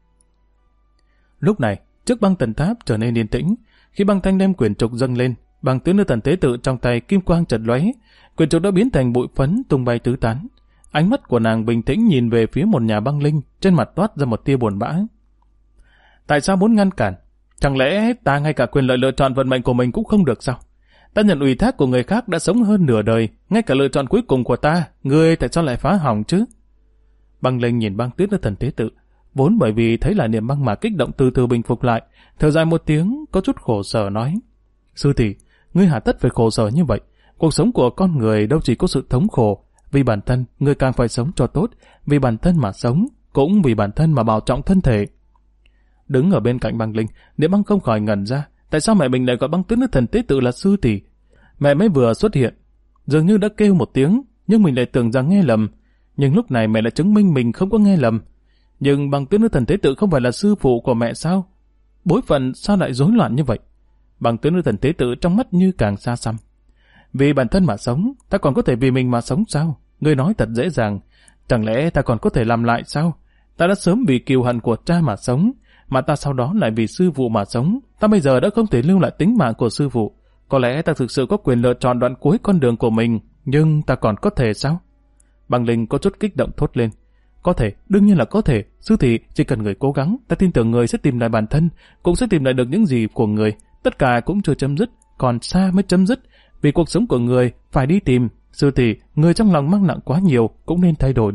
Lúc này, trước băng thần tháp trở nên yên tĩnh. Khi Băng Thanh đem quyển trục dâng lên, Băng Tuyết Nữ Thần Tế Tự trong tay kim quang chợt lóe, quyển trục đã biến thành bụi phấn tung bay tứ tán. Ánh mắt của nàng bình tĩnh nhìn về phía một nhà băng linh, trên mặt toát ra một tia buồn bã. Tại sao muốn ngăn cản? Chẳng lẽ ta ngay cả quyền lợi lựa chọn vận mệnh của mình cũng không được sao? Ta nhận ủy thác của người khác đã sống hơn nửa đời, ngay cả lựa chọn cuối cùng của ta, ngươi tại sao lại phá hỏng chứ? Băng Linh nhìn Băng Tuyết Nữ Thần Tế Tự, vốn bởi vì thấy là Niệm Băng mà kích động từ từ bình phục lại, thở dài một tiếng, có chút khổ sở nói: Sư tỷ, ngươi hà tất phải khổ sở như vậy? Cuộc sống của con người đâu chỉ có sự thống khổ, vì bản thân ngươi càng phải sống cho tốt, vì bản thân mà sống, cũng vì bản thân mà bảo trọng thân thể. Đứng ở bên cạnh Băng Linh, Niệm Băng không khỏi ngẩn ra, tại sao mẹ mình lại gọi Băng Tuyết Nữ Thần Tế Tự là sư tỷ? Mẹ mới vừa xuất hiện, dường như đã kêu một tiếng, nhưng mình lại tưởng rằng nghe lầm. Nhưng lúc này mẹ lại chứng minh mình không có nghe lầm. Nhưng Băng Tuyết Nữ Thần Tế Tự không phải là sư phụ của mẹ sao? Bối phận sao lại rối loạn như vậy? Băng Tuyết Nữ Thần Tế Tự trong mắt như càng xa xăm. Vì bản thân mà sống, ta còn có thể vì mình mà sống sao? Ngươi nói thật dễ dàng, chẳng lẽ ta còn có thể làm lại sao? Ta đã sớm vì kiêu hận của cha mà sống, mà ta sau đó lại vì sư phụ mà sống. Ta bây giờ đã không thể lưu lại tính mạng của sư phụ. Có lẽ ta thực sự có quyền lựa chọn đoạn cuối con đường của mình, nhưng ta còn có thể sao? Băng Linh có chút kích động thốt lên. Có thể, đương nhiên là có thể. Sư thị, chỉ cần người cố gắng, ta tin tưởng người sẽ tìm lại bản thân, cũng sẽ tìm lại được những gì của người. Tất cả cũng chưa chấm dứt, còn xa mới chấm dứt. Vì cuộc sống của người phải đi tìm. Sư thị, người trong lòng mang nặng quá nhiều, cũng nên thay đổi đi.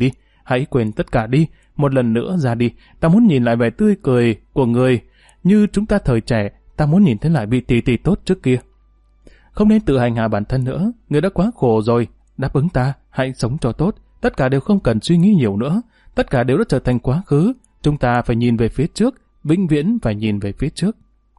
hãy quên tất cả đi, một lần nữa ra đi. Ta muốn nhìn lại vẻ tươi cười của người như chúng ta thời trẻ, ta muốn nhìn thấy lại vị tỷ tỷ tốt trước kia. Không nên tự hành hạ bản thân nữa, người đã quá khổ rồi, đáp ứng ta, hãy sống cho tốt, tất cả đều không cần suy nghĩ nhiều nữa, tất cả đều đã trở thành quá khứ, chúng ta phải nhìn về phía trước, vĩnh viễn phải nhìn về phía trước.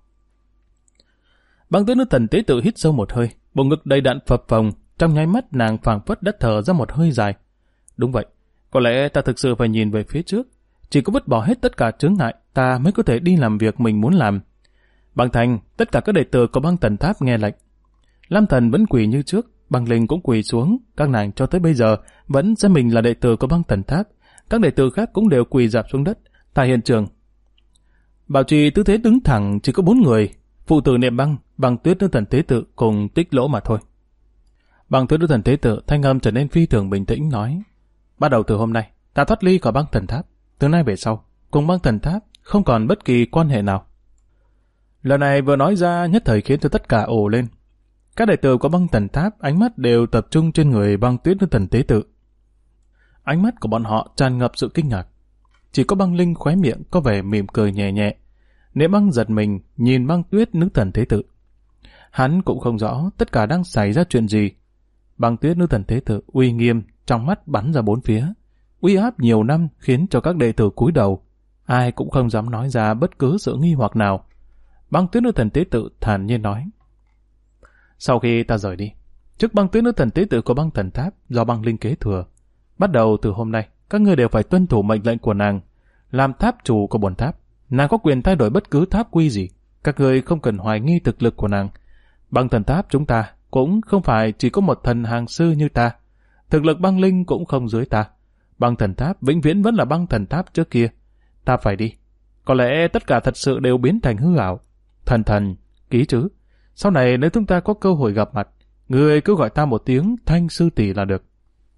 Băng Tuyết nữ thần tế tự hít sâu một hơi, bộ ngực đầy đặn phập phồng, trong nháy mắt nàng phảng phất đã thở ra một hơi dài. Đúng vậy, có lẽ ta thực sự phải nhìn về phía trước, chỉ có vứt bỏ hết tất cả chướng ngại, ta mới có thể đi làm việc mình muốn làm. Băng Thành, tất cả các đệ tử của Băng Thần Tháp nghe lệnh. Lam Thần vẫn quỳ như trước, Băng Linh cũng quỳ xuống, các nàng cho tới bây giờ vẫn xem mình là đệ tử của Băng Thần Tháp, các đệ tử khác cũng đều quỳ rạp xuống đất. Tại hiện trường, bảo trì tư thế đứng thẳng chỉ có 4 người, phụ tử Niệm Băng, Băng Tuyết nữ thần tế tự cùng Tích Lỗ mà thôi. Băng Tuyết nữ thần tế tự thanh âm trở nên phi thường bình tĩnh nói: bắt đầu từ hôm nay, ta thoát ly khỏi Băng Thần Tháp, từ nay về sau, cùng Băng Thần Tháp không còn bất kỳ quan hệ nào. Lần này vừa nói ra nhất thời khiến cho tất cả ồ lên. Các đệ tử của Băng Thần Tháp ánh mắt đều tập trung trên người Băng Tuyết nữ thần tế tự. Ánh mắt của bọn họ tràn ngập sự kinh ngạc. Chỉ có Băng Linh khóe miệng có vẻ mỉm cười nhẹ nhẹ. Niệm Băng giật mình nhìn Băng Tuyết nữ thần tế tự. Hắn cũng không rõ tất cả đang xảy ra chuyện gì. Băng Tuyết nữ thần tế tự uy nghiêm, trong mắt bắn ra bốn phía. Uy áp nhiều năm khiến cho các đệ tử cúi đầu. Ai cũng không dám nói ra bất cứ sự nghi hoặc nào. Băng Tuyết nữ thần tế tự thản nhiên nói: sau khi ta rời đi, chức Băng Tuyết nữ thần tế tự của Băng Thần Tháp do Băng Linh kế thừa. Bắt đầu từ hôm nay, các ngươi đều phải tuân thủ mệnh lệnh của nàng. Làm tháp chủ của bổn tháp, nàng có quyền thay đổi bất cứ tháp quy gì. Các ngươi không cần hoài nghi thực lực của nàng. Băng Thần Tháp chúng ta cũng không phải chỉ có một thần hàng sư như ta. Thực lực Băng Linh cũng không dưới ta. Băng Thần Tháp vĩnh viễn vẫn là Băng Thần Tháp trước kia. Ta phải đi. Có lẽ tất cả thật sự đều biến thành hư ảo. Thần, ký chứ. Sau này nếu chúng ta có cơ hội gặp mặt, người cứ gọi ta một tiếng Thanh sư tỷ là được.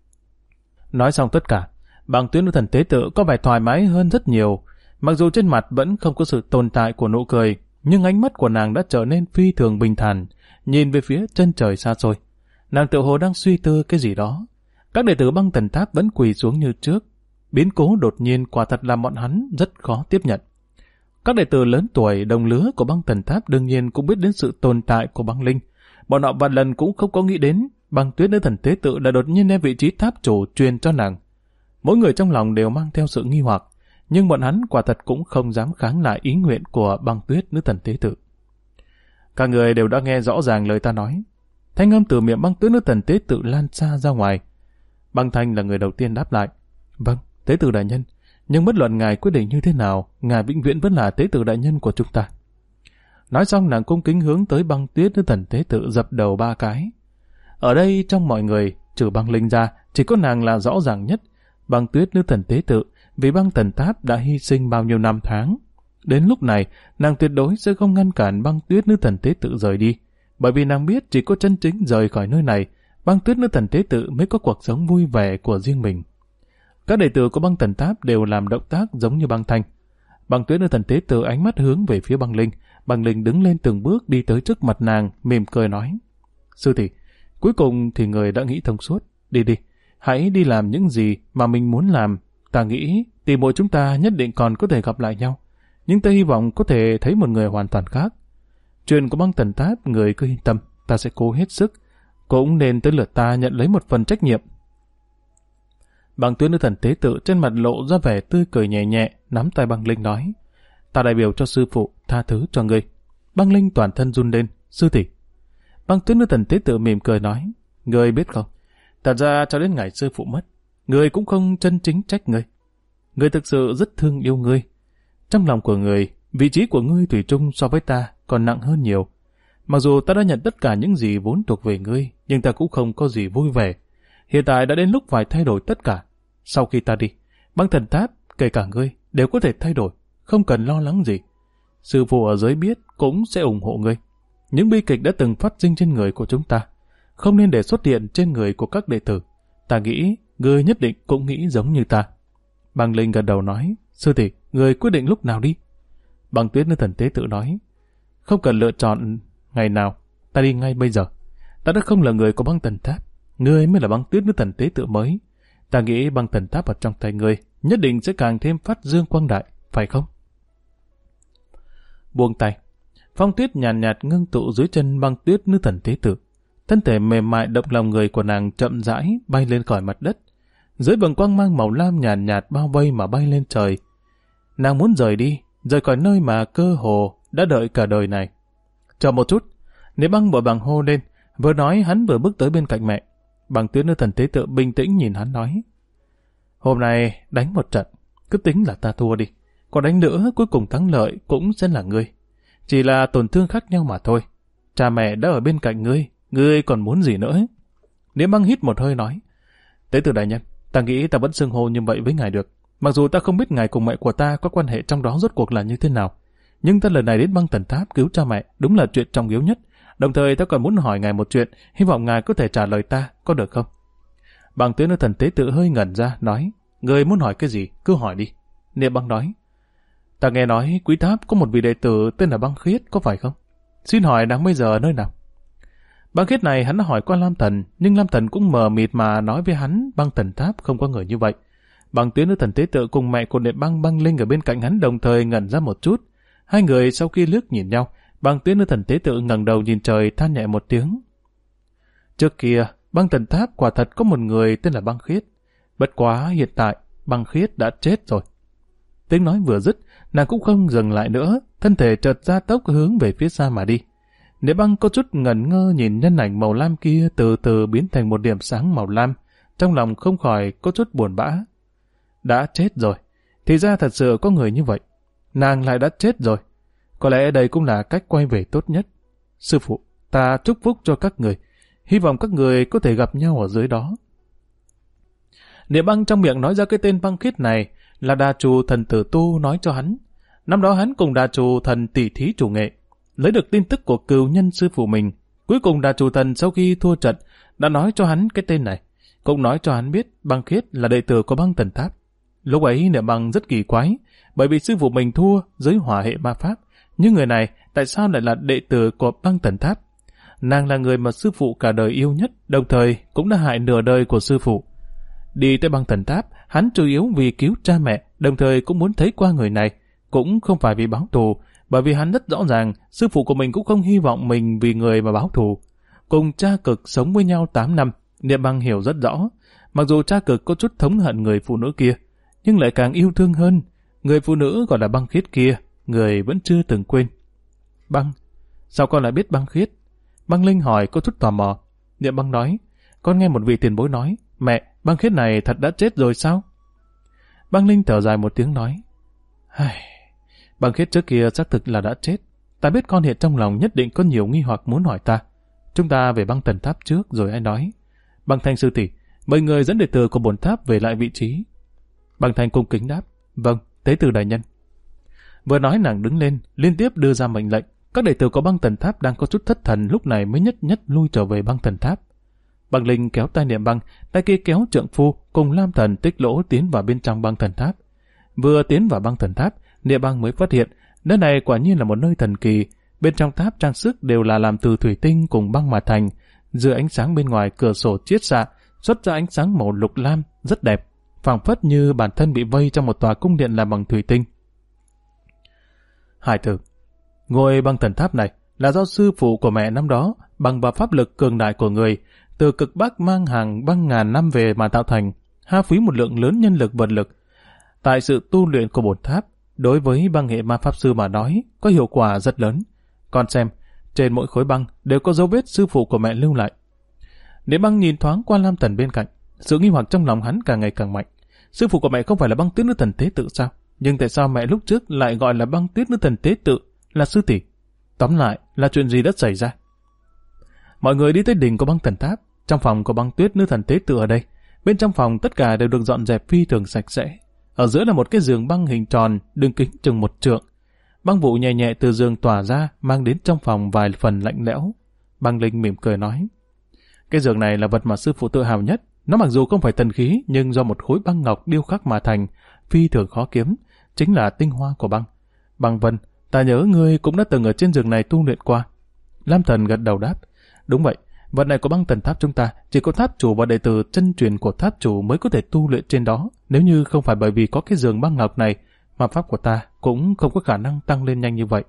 Nói xong tất cả, Băng Tuyết nữ thần tế tự có vẻ thoải mái hơn rất nhiều. Mặc dù trên mặt vẫn không có sự tồn tại của nụ cười, nhưng ánh mắt của nàng đã trở nên phi thường bình thản, nhìn về phía chân trời xa xôi. Nàng tựa hồ đang suy tư cái gì đó. Các đệ tử Băng Thần Tháp vẫn quỳ xuống như trước. Biến cố đột nhiên quả thật làm bọn hắn rất khó tiếp nhận. Các đệ tử lớn tuổi đồng lứa của Băng Thần Tháp đương nhiên cũng biết đến sự tồn tại của Băng Linh. Bọn họ vạn lần cũng không có nghĩ đến Băng Tuyết nữ thần tế tự đã đột nhiên đem vị trí tháp chủ truyền cho nàng. Mỗi người trong lòng đều mang theo sự nghi hoặc, nhưng bọn hắn quả thật cũng không dám kháng lại ý nguyện của Băng Tuyết nữ thần tế tự. Các người đều đã nghe rõ ràng lời ta nói. Thanh âm từ miệng Băng Tuyết nữ thần tế tự lan xa ra ngoài. Băng Thanh là người đầu tiên đáp lại: vâng, tế tự đại nhân. Nhưng bất luận ngài quyết định như thế nào, ngài vĩnh viễn vẫn là tế tự đại nhân của chúng ta. Nói xong nàng cung kính hướng tới Băng Tuyết nữ thần tế tự dập đầu 3 cái. Ở đây trong mọi người, trừ Băng Linh ra, chỉ có nàng là rõ ràng nhất. Băng Tuyết nữ thần tế tự vì Băng Thần Tháp đã hy sinh bao nhiêu năm tháng. Đến lúc này, nàng tuyệt đối sẽ không ngăn cản Băng Tuyết nữ thần tế tự rời đi, bởi vì nàng biết chỉ có chân chính rời khỏi nơi này, Băng Tuyết nữ thần tế tự mới có cuộc sống vui vẻ của riêng mình. Các đệ tử của Băng Thần Tháp đều làm động tác giống như Băng Thanh. Băng Tuyết nữ thần tế tự ánh mắt hướng về phía Băng Linh. Băng Linh đứng lên từng bước đi tới trước mặt nàng, mỉm cười nói: sư tỷ, cuối cùng thì người đã nghĩ thông suốt. Đi đi, hãy đi làm những gì mà mình muốn làm. Ta nghĩ tỷ muội chúng ta nhất định còn có thể gặp lại nhau, nhưng ta hy vọng có thể thấy một người hoàn toàn khác. Chuyện của Băng Thần Tháp người cứ yên tâm, ta sẽ cố hết sức. Cũng nên tới lượt ta nhận lấy một phần trách nhiệm. Băng Tuyết nữ thần tế tự trên mặt lộ ra vẻ tươi cười nhẹ nhẹ, nắm tay Băng Linh nói: ta đại biểu cho sư phụ tha thứ cho ngươi. Băng Linh toàn thân run lên: sư tỷ. Băng Tuyết nữ thần tế tự mỉm cười nói: ngươi biết không, thật ra cho đến ngày sư phụ mất, ngươi cũng không chân chính trách ngươi. Ngươi thực sự rất thương yêu ngươi. Trong lòng của ngươi, vị trí của ngươi thủy chung so với ta còn nặng hơn nhiều. Mặc dù ta đã nhận tất cả những gì vốn thuộc về ngươi, nhưng ta cũng không có gì vui vẻ. Hiện tại đã đến lúc phải thay đổi tất cả. Sau khi ta đi, Băng Thần Tháp, kể cả ngươi, đều có thể thay đổi, không cần lo lắng gì. Sư phụ ở dưới biết cũng sẽ ủng hộ ngươi. Những bi kịch đã từng phát sinh trên người của chúng ta, không nên để xuất hiện trên người của các đệ tử. Ta nghĩ, ngươi nhất định cũng nghĩ giống như ta. Băng Linh gật đầu nói: sư tỷ, ngươi quyết định lúc nào đi. Băng Tuyết nữ thần tế tự nói: không cần lựa chọn ngày nào, ta đi ngay bây giờ. Ta đã không là người của Băng Thần Tháp, ngươi mới là Băng Tuyết nữ thần tế tự mới. Ta nghĩ băng thần tháp ở trong tay ngươi nhất định sẽ càng thêm phát dương quang đại, phải không? Buông tay, phong tuyết nhàn nhạt ngưng tụ dưới chân băng tuyết nữ thần tế tự. Thân thể mềm mại động lòng người của nàng chậm rãi bay lên khỏi mặt đất. Dưới vầng quang mang màu lam nhàn nhạt bao vây mà bay lên trời. Nàng muốn rời đi, rời khỏi nơi mà cơ hồ đã đợi cả đời này. Chờ một chút, Niệm Băng vội vàng hô lên, vừa nói hắn vừa bước tới bên cạnh mẹ. Băng tuyết nữ thần tế tự bình tĩnh nhìn hắn nói: hôm nay đánh một trận, cứ tính là ta thua đi. Còn đánh nữa, cuối cùng thắng lợi cũng sẽ là ngươi. Chỉ là tổn thương khác nhau mà thôi. Cha mẹ đã ở bên cạnh ngươi còn muốn gì nữa? Niệm Băng hít một hơi nói: tế tự đại nhân, ta nghĩ ta vẫn xưng hô như vậy với ngài được. Mặc dù ta không biết ngài cùng mẹ của ta có quan hệ trong đó rốt cuộc là như thế nào, nhưng ta lần này đến băng thần tháp cứu cha mẹ đúng là chuyện trọng yếu nhất. Đồng thời ta còn muốn hỏi ngài một chuyện, hy vọng ngài có thể trả lời ta, có được không? Băng tuyết nữ thần tế tự hơi ngẩn ra, nói: người muốn hỏi cái gì, cứ hỏi đi. Niệm Băng nói: ta nghe nói Quý Tháp có một vị đệ tử tên là Băng Khiết, có phải không? Xin hỏi nàng bây giờ ở nơi nào? Băng Khiết này hắn đã hỏi qua Lam Thần, nhưng Lam Thần cũng mờ mịt mà nói với hắn băng thần tháp không có người như vậy. Băng tuyết nữ thần tế tự cùng mẹ của Niệm Băng, Băng Linh ở bên cạnh hắn đồng thời ngẩn ra một chút. Hai người sau khi liếc nhìn nhau, băng tuyết nữ thần tế tự ngẩng đầu nhìn trời than nhẹ một tiếng. Trước kia, băng thần tháp quả thật có một người tên là Băng Khiết. Bất quá hiện tại, Băng Khiết đã chết rồi. Tiếng nói vừa dứt, nàng cũng không dừng lại nữa, thân thể chợt ra tốc hướng về phía xa mà đi. Niệm Băng có chút ngẩn ngơ nhìn nhân ảnh màu lam kia từ từ biến thành một điểm sáng màu lam, trong lòng không khỏi có chút buồn bã. Đã chết rồi, thì ra thật sự có người như vậy. Nàng lại đã chết rồi. Có lẽ đây cũng là cách quay về tốt nhất. Sư phụ, ta chúc phúc cho các người. Hy vọng các người có thể gặp nhau ở dưới đó. Niệm Băng trong miệng nói ra cái tên Băng Khiết này là Đà Trù thần tử tu nói cho hắn. Năm đó hắn cùng Đà Trù thần tỷ thí chủ nghệ, lấy được tin tức của cừu nhân sư phụ mình. Cuối cùng Đà Trù thần sau khi thua trận đã nói cho hắn cái tên này, cũng nói cho hắn biết Băng Khiết là đệ tử của băng thần tháp. Lúc ấy Niệm Băng rất kỳ quái, bởi vì sư phụ mình thua dưới hỏa hệ ma pháp, nhưng người này tại sao lại là đệ tử của băng thần tháp? Nàng là người mà sư phụ cả đời yêu nhất, đồng thời cũng đã hại nửa đời của sư phụ. Đi tới băng thần tháp, hắn chủ yếu vì cứu cha mẹ, đồng thời cũng muốn thấy qua người này, cũng không phải vì báo thù, bởi vì hắn rất rõ ràng sư phụ của mình cũng không hy vọng mình vì người mà báo thù. Cùng cha cực sống với nhau 8 năm, Niệm Băng hiểu rất rõ, mặc dù cha cực có chút thống hận người phụ nữ kia, nhưng lại càng yêu thương hơn. Người phụ nữ gọi là Băng Khiết kia, người vẫn chưa từng quên. Băng, sao con lại biết Băng Khiết? Băng Linh hỏi có chút tò mò. Niệm Băng nói, con nghe một vị tiền bối nói, mẹ, Băng Khiết này thật đã chết rồi sao? Băng Linh thở dài một tiếng nói, Băng Khiết trước kia xác thực là đã chết. Ta biết con hiện trong lòng nhất định có nhiều nghi hoặc muốn hỏi ta. Chúng ta về băng thần tháp trước rồi ai nói. Băng Thanh sư tỷ, mời người dẫn đệ tử của bổn tháp về lại vị trí. Băng Thanh cung kính đáp, vâng, tế tử đại nhân. Vừa nói nàng đứng lên, liên tiếp đưa ra mệnh lệnh. Các đệ tử của băng thần tháp đang có chút thất thần lúc này mới nhất lui trở về băng thần tháp. Băng Linh kéo tay Niệm Băng, tay kia kéo trượng phu cùng Lam Thần Tích Lỗ tiến vào bên trong băng thần tháp. Vừa tiến vào băng thần tháp, Niệm Băng mới phát hiện nơi này quả nhiên là một nơi thần kỳ. Bên trong tháp trang sức đều là làm từ thủy tinh cùng băng mà thành. Dưới ánh sáng bên ngoài cửa sổ chiết xạ xuất ra ánh sáng màu lục lam rất đẹp, phảng phất như bản thân bị vây trong một tòa cung điện làm bằng thủy tinh. Hải tử, ngôi băng thần tháp này là do sư phụ của mẹ năm đó bằng vào pháp lực cường đại của người từ cực bắc mang hàng băng ngàn năm về mà tạo thành, hao phí một lượng lớn nhân lực vật lực. Tại sự tu luyện của bổn tháp, đối với băng hệ ma pháp sư mà nói, có hiệu quả rất lớn. Con xem, trên mỗi khối băng đều có dấu vết sư phụ của mẹ lưu lại. Niệm Băng nhìn thoáng qua Lam Thần bên cạnh, sự nghi hoặc trong lòng hắn càng ngày càng mạnh. Sư phụ của mẹ không phải là băng tuyết nữ thần tế tự sao? Nhưng tại sao mẹ lúc trước lại gọi là băng tuyết nữ thần tế tự, là sư tỷ? Tóm lại là chuyện gì đã xảy ra? Mọi người đi tới đỉnh của băng thần tháp, trong phòng của băng tuyết nữ thần tế tự ở đây. Bên trong phòng tất cả đều được dọn dẹp phi thường sạch sẽ. Ở giữa là một cái giường băng hình tròn, đường kính chừng 1 trượng. Băng vụ nhẹ nhẹ từ giường tỏa ra, mang đến trong phòng vài phần lạnh lẽo. Băng Linh mỉm cười nói, cái giường này là vật mà sư phụ tự hào nhất. Nó mặc dù không phải thần khí, nhưng do một khối băng ngọc điêu khắc mà thành, phi thường khó kiếm, chính là tinh hoa của băng. Băng Vân, ta nhớ ngươi cũng đã từng ở trên giường này tu luyện qua. Lam Thần gật đầu đáp, đúng vậy, Vật này của băng thần tháp chúng ta, chỉ có tháp chủ và đệ tử chân truyền của tháp chủ mới có thể tu luyện trên đó. Nếu như không phải bởi vì có cái giường băng ngọc này, ma pháp của ta cũng không có khả năng tăng lên nhanh như vậy.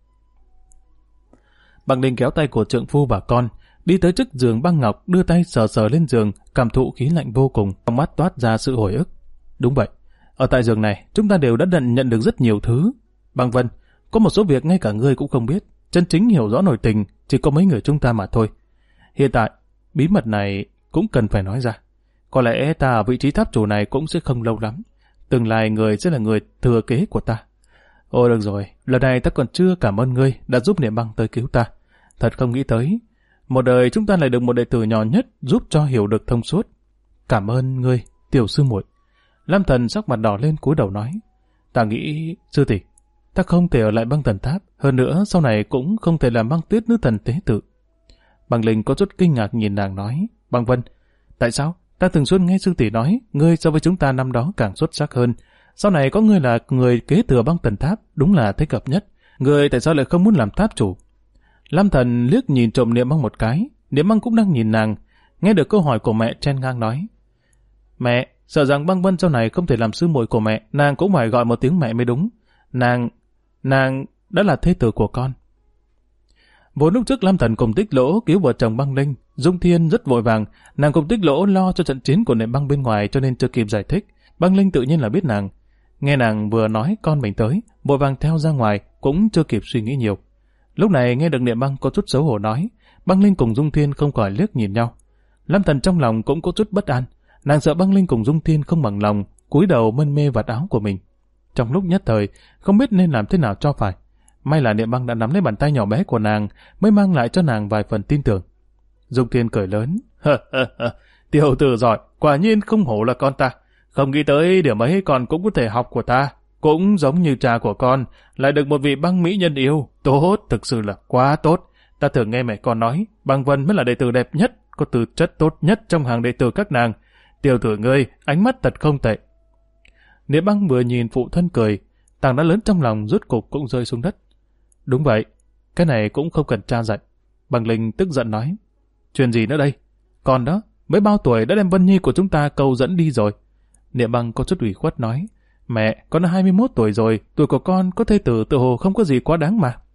Băng Linh kéo tay của trượng phu và con, đi tới trước giường băng ngọc, đưa tay sờ sờ lên giường, cảm thụ khí lạnh vô cùng, trong mắt toát ra sự hồi ức. Đúng vậy, ở tại giường này, chúng ta đều đã nhận được rất nhiều thứ. Băng Vân, có một số việc ngay cả ngươi cũng không biết, chân chính hiểu rõ nội tình, chỉ có mấy người chúng ta mà thôi. Hiện tại, bí mật này cũng cần phải nói ra. Có lẽ ta ở vị trí tháp chủ này cũng sẽ không lâu lắm. Tương lai người sẽ là người thừa kế của ta. Ôi được rồi, lần này ta còn chưa cảm ơn ngươi đã giúp Niệm Băng tới cứu ta. Thật không nghĩ tới, một đời chúng ta lại được một đệ tử nhỏ nhất giúp cho hiểu được thông suốt. Cảm ơn ngươi, tiểu sư muội. Lam Thần sắc mặt đỏ lên cúi đầu nói. Ta nghĩ, sư tỷ, ta không thể ở lại băng thần tháp, hơn nữa sau này cũng không thể làm băng tuyết nữ thần tế tự. Băng Linh có chút kinh ngạc nhìn nàng nói. Băng Vân, tại sao? Ta từng suốt nghe sư tỷ nói, ngươi so với chúng ta năm đó càng xuất sắc hơn. Sau này có ngươi là người kế thừa băng thần tháp, đúng là thích hợp nhất. Ngươi tại sao lại không muốn làm tháp chủ? Lam Thần liếc nhìn trộm Niệm Băng một cái, Niệm Băng cũng đang nhìn nàng. Nghe được câu hỏi của mẹ, chen ngang nói. Mẹ, sợ rằng Băng Vân sau này không thể làm sư muội của mẹ, nàng cũng phải gọi một tiếng mẹ mới đúng. Nàng đã là thê tử của con. Vốn lúc trước Lam Thần cùng Tích Lỗ cứu vợ chồng Băng Linh, Dung Thiên rất vội vàng, nàng cùng Tích Lỗ lo cho trận chiến của Niệm Băng bên ngoài cho nên chưa kịp giải thích. Băng Linh tự nhiên là biết nàng. Nghe nàng vừa nói con mình tới, vội vàng theo ra ngoài, cũng chưa kịp suy nghĩ nhiều. Lúc này nghe được Niệm Băng có chút xấu hổ nói, Băng Linh cùng Dung Thiên không khỏi liếc nhìn nhau. Lam Thần trong lòng cũng có chút bất an, nàng sợ Băng Linh cùng Dung Thiên không bằng lòng, cúi đầu mân mê vạt áo của mình. Trong lúc nhất thời, không biết nên làm thế nào cho phải. May là Niệm Băng đã nắm lấy bàn tay nhỏ bé của nàng, mới mang lại cho nàng vài phần tin tưởng. Dung Thiên cười lớn, tiểu tử giỏi, quả nhiên không hổ là con ta. Không nghĩ tới điểm ấy con cũng có thể học của ta, cũng giống như cha của con, lại được một vị băng mỹ nhân yêu, tốt, thực sự là quá tốt. Ta thường nghe mẹ con nói, Băng Vân mới là đệ tử đẹp nhất, có tư chất tốt nhất trong hàng đệ tử các nàng. Tiểu tử ngươi, ánh mắt thật không tệ. Niệm Băng vừa nhìn phụ thân cười, tảng đá lớn trong lòng rút cục cũng rơi xuống đất. Đúng vậy, cái này cũng không cần cha dạy. Băng Linh tức giận nói, chuyện gì nữa đây? Con đó, mấy bao tuổi đã đem Vân Nhi của chúng ta câu dẫn đi rồi. Niệm Băng có chút ủy khuất nói, mẹ, con đã 21 tuổi rồi, tuổi của con có thê tử tự hồ không có gì quá đáng mà.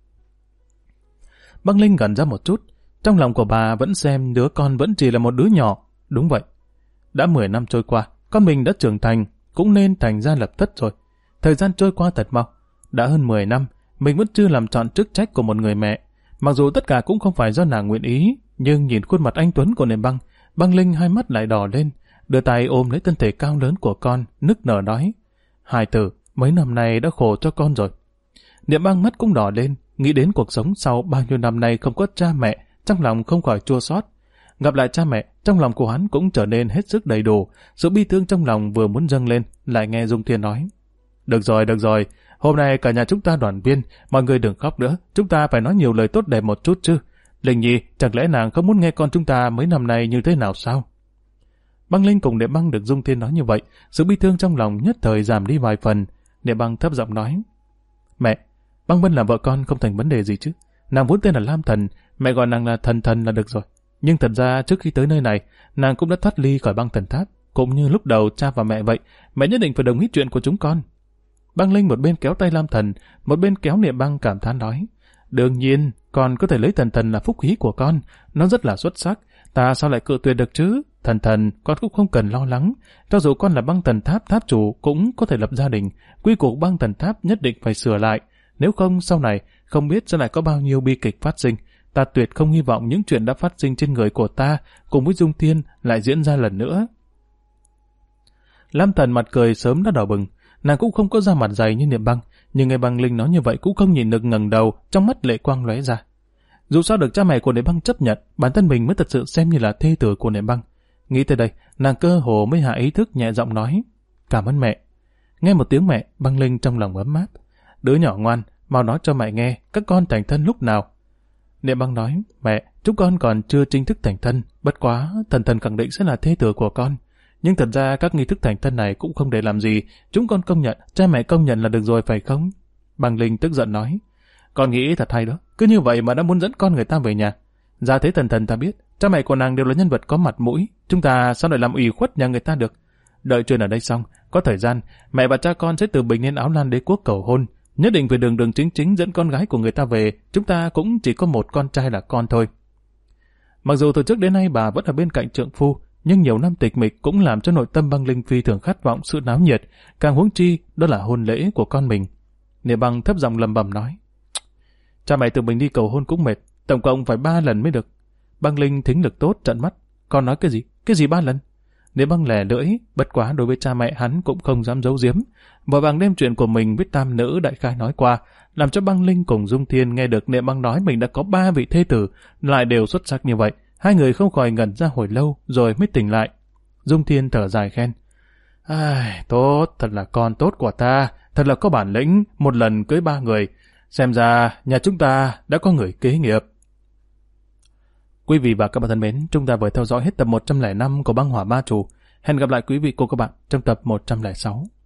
Băng Linh gần ra một chút, trong lòng của bà vẫn xem đứa con vẫn chỉ là một đứa nhỏ. Đúng vậy, đã 10 năm trôi qua, con mình đã trưởng thành, cũng nên thành gia lập thất rồi. Thời gian trôi qua thật mau, đã hơn 10 năm, mình vẫn chưa làm trọn chức trách của một người mẹ. Mặc dù tất cả cũng không phải do nàng nguyện ý, nhưng nhìn khuôn mặt anh tuấn của Niệm Băng, Băng Linh hai mắt lại đỏ lên, đưa tay ôm lấy thân thể cao lớn của con, nức nở nói, hài tử, mấy năm nay đã khổ cho con rồi. Niệm Băng mắt cũng đỏ lên, nghĩ đến cuộc sống sau bao nhiêu năm nay không có cha mẹ, trong lòng không khỏi chua xót. Gặp lại cha mẹ, trong lòng của hắn cũng trở nên hết sức đầy đủ, sự bi thương trong lòng vừa muốn dâng lên, lại nghe Dung Thiên nói, được rồi, hôm nay cả nhà chúng ta đoàn viên, mọi người đừng khóc nữa, chúng ta phải nói nhiều lời tốt đẹp một chút chứ. Linh Nhi, chẳng lẽ nàng không muốn nghe con chúng ta mấy năm nay như thế nào sao? Băng Linh cùng Niệm Băng được Dung Thiên nói như vậy, sự bi thương trong lòng nhất thời giảm đi vài phần. Niệm Băng thấp giọng nói, mẹ, Băng Vân làm vợ con không thành vấn đề gì chứ. Nàng vốn tên là Lam Thần, mẹ gọi nàng là Thần là được rồi. Nhưng thật ra trước khi tới nơi này, nàng cũng đã thoát ly khỏi băng thần tháp, cũng như lúc đầu cha và mẹ vậy, mẹ nhất định phải đồng ý chuyện của chúng con. Băng Linh một bên kéo tay Lam Thần, một bên kéo Niệm Băng cảm thán nói, đương nhiên, con có thể lấy Thần là phúc khí của con, nó rất là xuất sắc, ta sao lại cự tuyệt được chứ? Thần, con cũng không cần lo lắng, cho dù con là băng thần tháp tháp chủ cũng có thể lập gia đình, quy củ băng thần tháp nhất định phải sửa lại, nếu không sau này không biết sẽ lại có bao nhiêu bi kịch phát sinh. Ta tuyệt không hy vọng những chuyện đã phát sinh trên người của ta cùng với Dung Thiên lại diễn ra lần nữa. Lam Thần mặt cười sớm đã đỏ bừng, nàng cũng không có da mặt dày như Niệm Băng, nhưng nghe Băng Linh nói như vậy cũng không nhìn được ngẩng đầu, trong mắt lệ quang lóe ra. Dù sao được cha mẹ của Niệm Băng chấp nhận, bản thân mình mới thật sự xem như là thê tử của Niệm Băng. Nghĩ tới đây, nàng cơ hồ mới hạ ý thức nhẹ giọng nói, cảm ơn mẹ. Nghe một tiếng mẹ, Băng Linh trong lòng ấm áp. Đứa nhỏ ngoan, mau nói cho mẹ nghe, các con thành thân lúc nào? Niệm Băng nói, mẹ, chúng con còn chưa chính thức thành thân, bất quá Thần khẳng định sẽ là thê tử của con. Nhưng thật ra các nghi thức thành thân này cũng không để làm gì, chúng con công nhận, cha mẹ công nhận là được rồi phải không? Băng Linh tức giận nói, con nghĩ thật hay đó, cứ như vậy mà đã muốn dẫn con người ta về nhà. Ra thế Thần ta biết, Cha mẹ của nàng đều là nhân vật có mặt mũi, chúng ta sao lại làm ủy khuất nhà người ta được? Đợi chuyện ở đây xong, có thời gian, mẹ và cha con sẽ từ Bình lên Áo Lan đế quốc cầu hôn. Nhất định phải đường đường chính chính dẫn con gái của người ta về, chúng ta cũng chỉ có một con trai là con thôi. Mặc dù từ trước đến nay bà vẫn ở bên cạnh trượng phu, nhưng nhiều năm tịch mịch cũng làm cho nội tâm băng linh phi thường khát vọng sự náo nhiệt, càng huống chi đó là hôn lễ của con mình. Niệm Băng thấp giọng lầm bầm nói: Cha mẹ từ Bình đi cầu hôn cũng mệt, tổng cộng phải 3 lần mới được. Băng Linh thính lực tốt trợn mắt: Con nói cái gì? Cái gì 3 lần? Niệm Băng lẻ lưỡi, bất quá đối với cha mẹ hắn cũng không dám giấu giếm, vội vàng đem chuyện của mình với tam nữ đại khai nói qua, làm cho Băng Linh cùng Dung Thiên nghe được Niệm Băng nói mình đã có 3 vị thê tử, lại đều xuất sắc như vậy. Hai người không khỏi ngẩn ra hồi lâu rồi mới tỉnh lại. Dung Thiên thở dài khen: Ai, tốt, thật là con tốt của ta, thật là có bản lĩnh, một lần cưới 3 người. Xem ra nhà chúng ta đã có người kế nghiệp. Quý vị và các bạn thân mến, chúng ta vừa theo dõi hết tập 105 của Băng Hỏa Ba Chủ. Hẹn gặp lại quý vị cô các bạn trong tập 106.